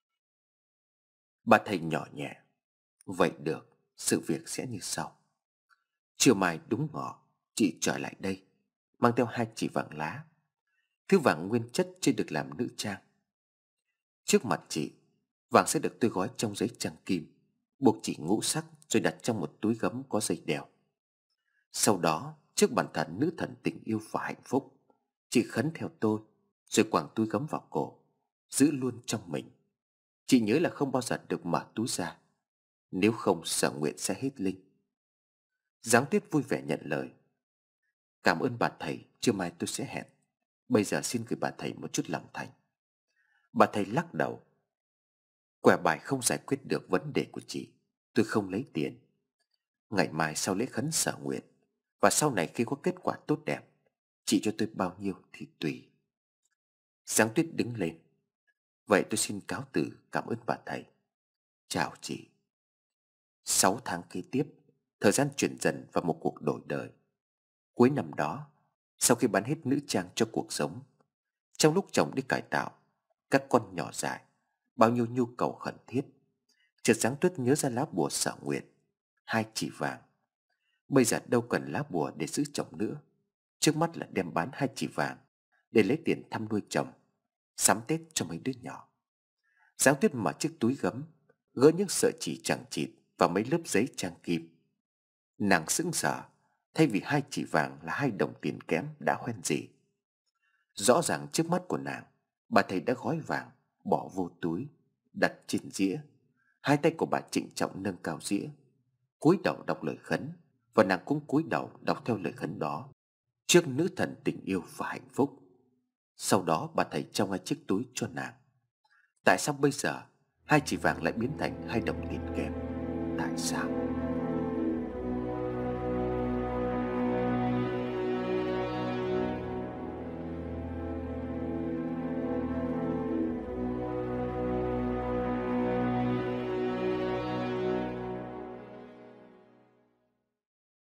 Bà thầy nhỏ nhẹ: Vậy được, sự việc sẽ như sau. Chiều mai đúng ngọ, chị trở lại đây, mang theo 2 chỉ vàng lá. Thứ vàng nguyên chất chưa được làm nữ trang. Trước mặt chị, vàng sẽ được tôi gói trong giấy trang kim, buộc chỉ ngũ sắc rồi đặt trong một túi gấm có dây đeo. Sau đó, trước bàn thờ nữ thần tình yêu và hạnh phúc, chị khấn theo tôi: rồi quàng túi gấm vào cổ, giữ luôn trong mình. Chị nhớ là không bao giờ được mở túi ra, nếu không Sở Nguyện sẽ hết linh. Giáng Tuyết vui vẻ nhận lời. Cảm ơn bà thầy, trưa mai tôi sẽ hẹn. Bây giờ xin gửi bà thầy một chút lòng thành. Bà thầy lắc đầu. Quẻ bài không giải quyết được vấn đề của chị. Tôi không lấy tiền. Ngày mai sau lễ khấn Sở Nguyện, và sau này khi có kết quả tốt đẹp, chị cho tôi bao nhiêu thì tùy. Giáng Tuyết đứng lên. Vậy tôi xin cáo từ, cảm ơn bà thầy. Chào chị. 6 tháng kế tiếp, thời gian chuyển dần vào một cuộc đổi đời. Cuối năm đó, sau khi bán hết nữ trang cho cuộc sống, trong lúc chồng đi cải tạo các con nhỏ dại, bao nhiêu nhu cầu khẩn thiết, chợt Giáng Tuyết nhớ ra lá bùa Sở Nguyện, 2 chỉ vàng. Bây giờ đâu cần lá bùa để giữ chồng nữa, trước mắt là đem bán 2 chỉ vàng để lấy tiền thăm nuôi chồng, sắm Tết cho mấy đứa nhỏ. Giáng Tuyết mở chiếc túi gấm, gỡ những sợi chỉ chằng chịt và mấy lớp giấy trang kim. Nàng sững sờ, thay vì 2 chỉ vàng là 2 đồng tiền kém đã hoen gì. Rõ ràng trước mắt của nàng, bà thầy đã gói vàng, bỏ vô túi, đặt trên dĩa. Hai tay của bà trịnh trọng nâng cao dĩa, cúi đầu đọc lời khấn, và nàng cũng cúi đầu đọc theo lời khấn đó trước nữ thần tình yêu và hạnh phúc. Sau đó bà thầy trao ngay chiếc túi cho nàng. Tại sao bây giờ 2 chỉ vàng lại biến thành 2 đồng tiền kém? Tại sao?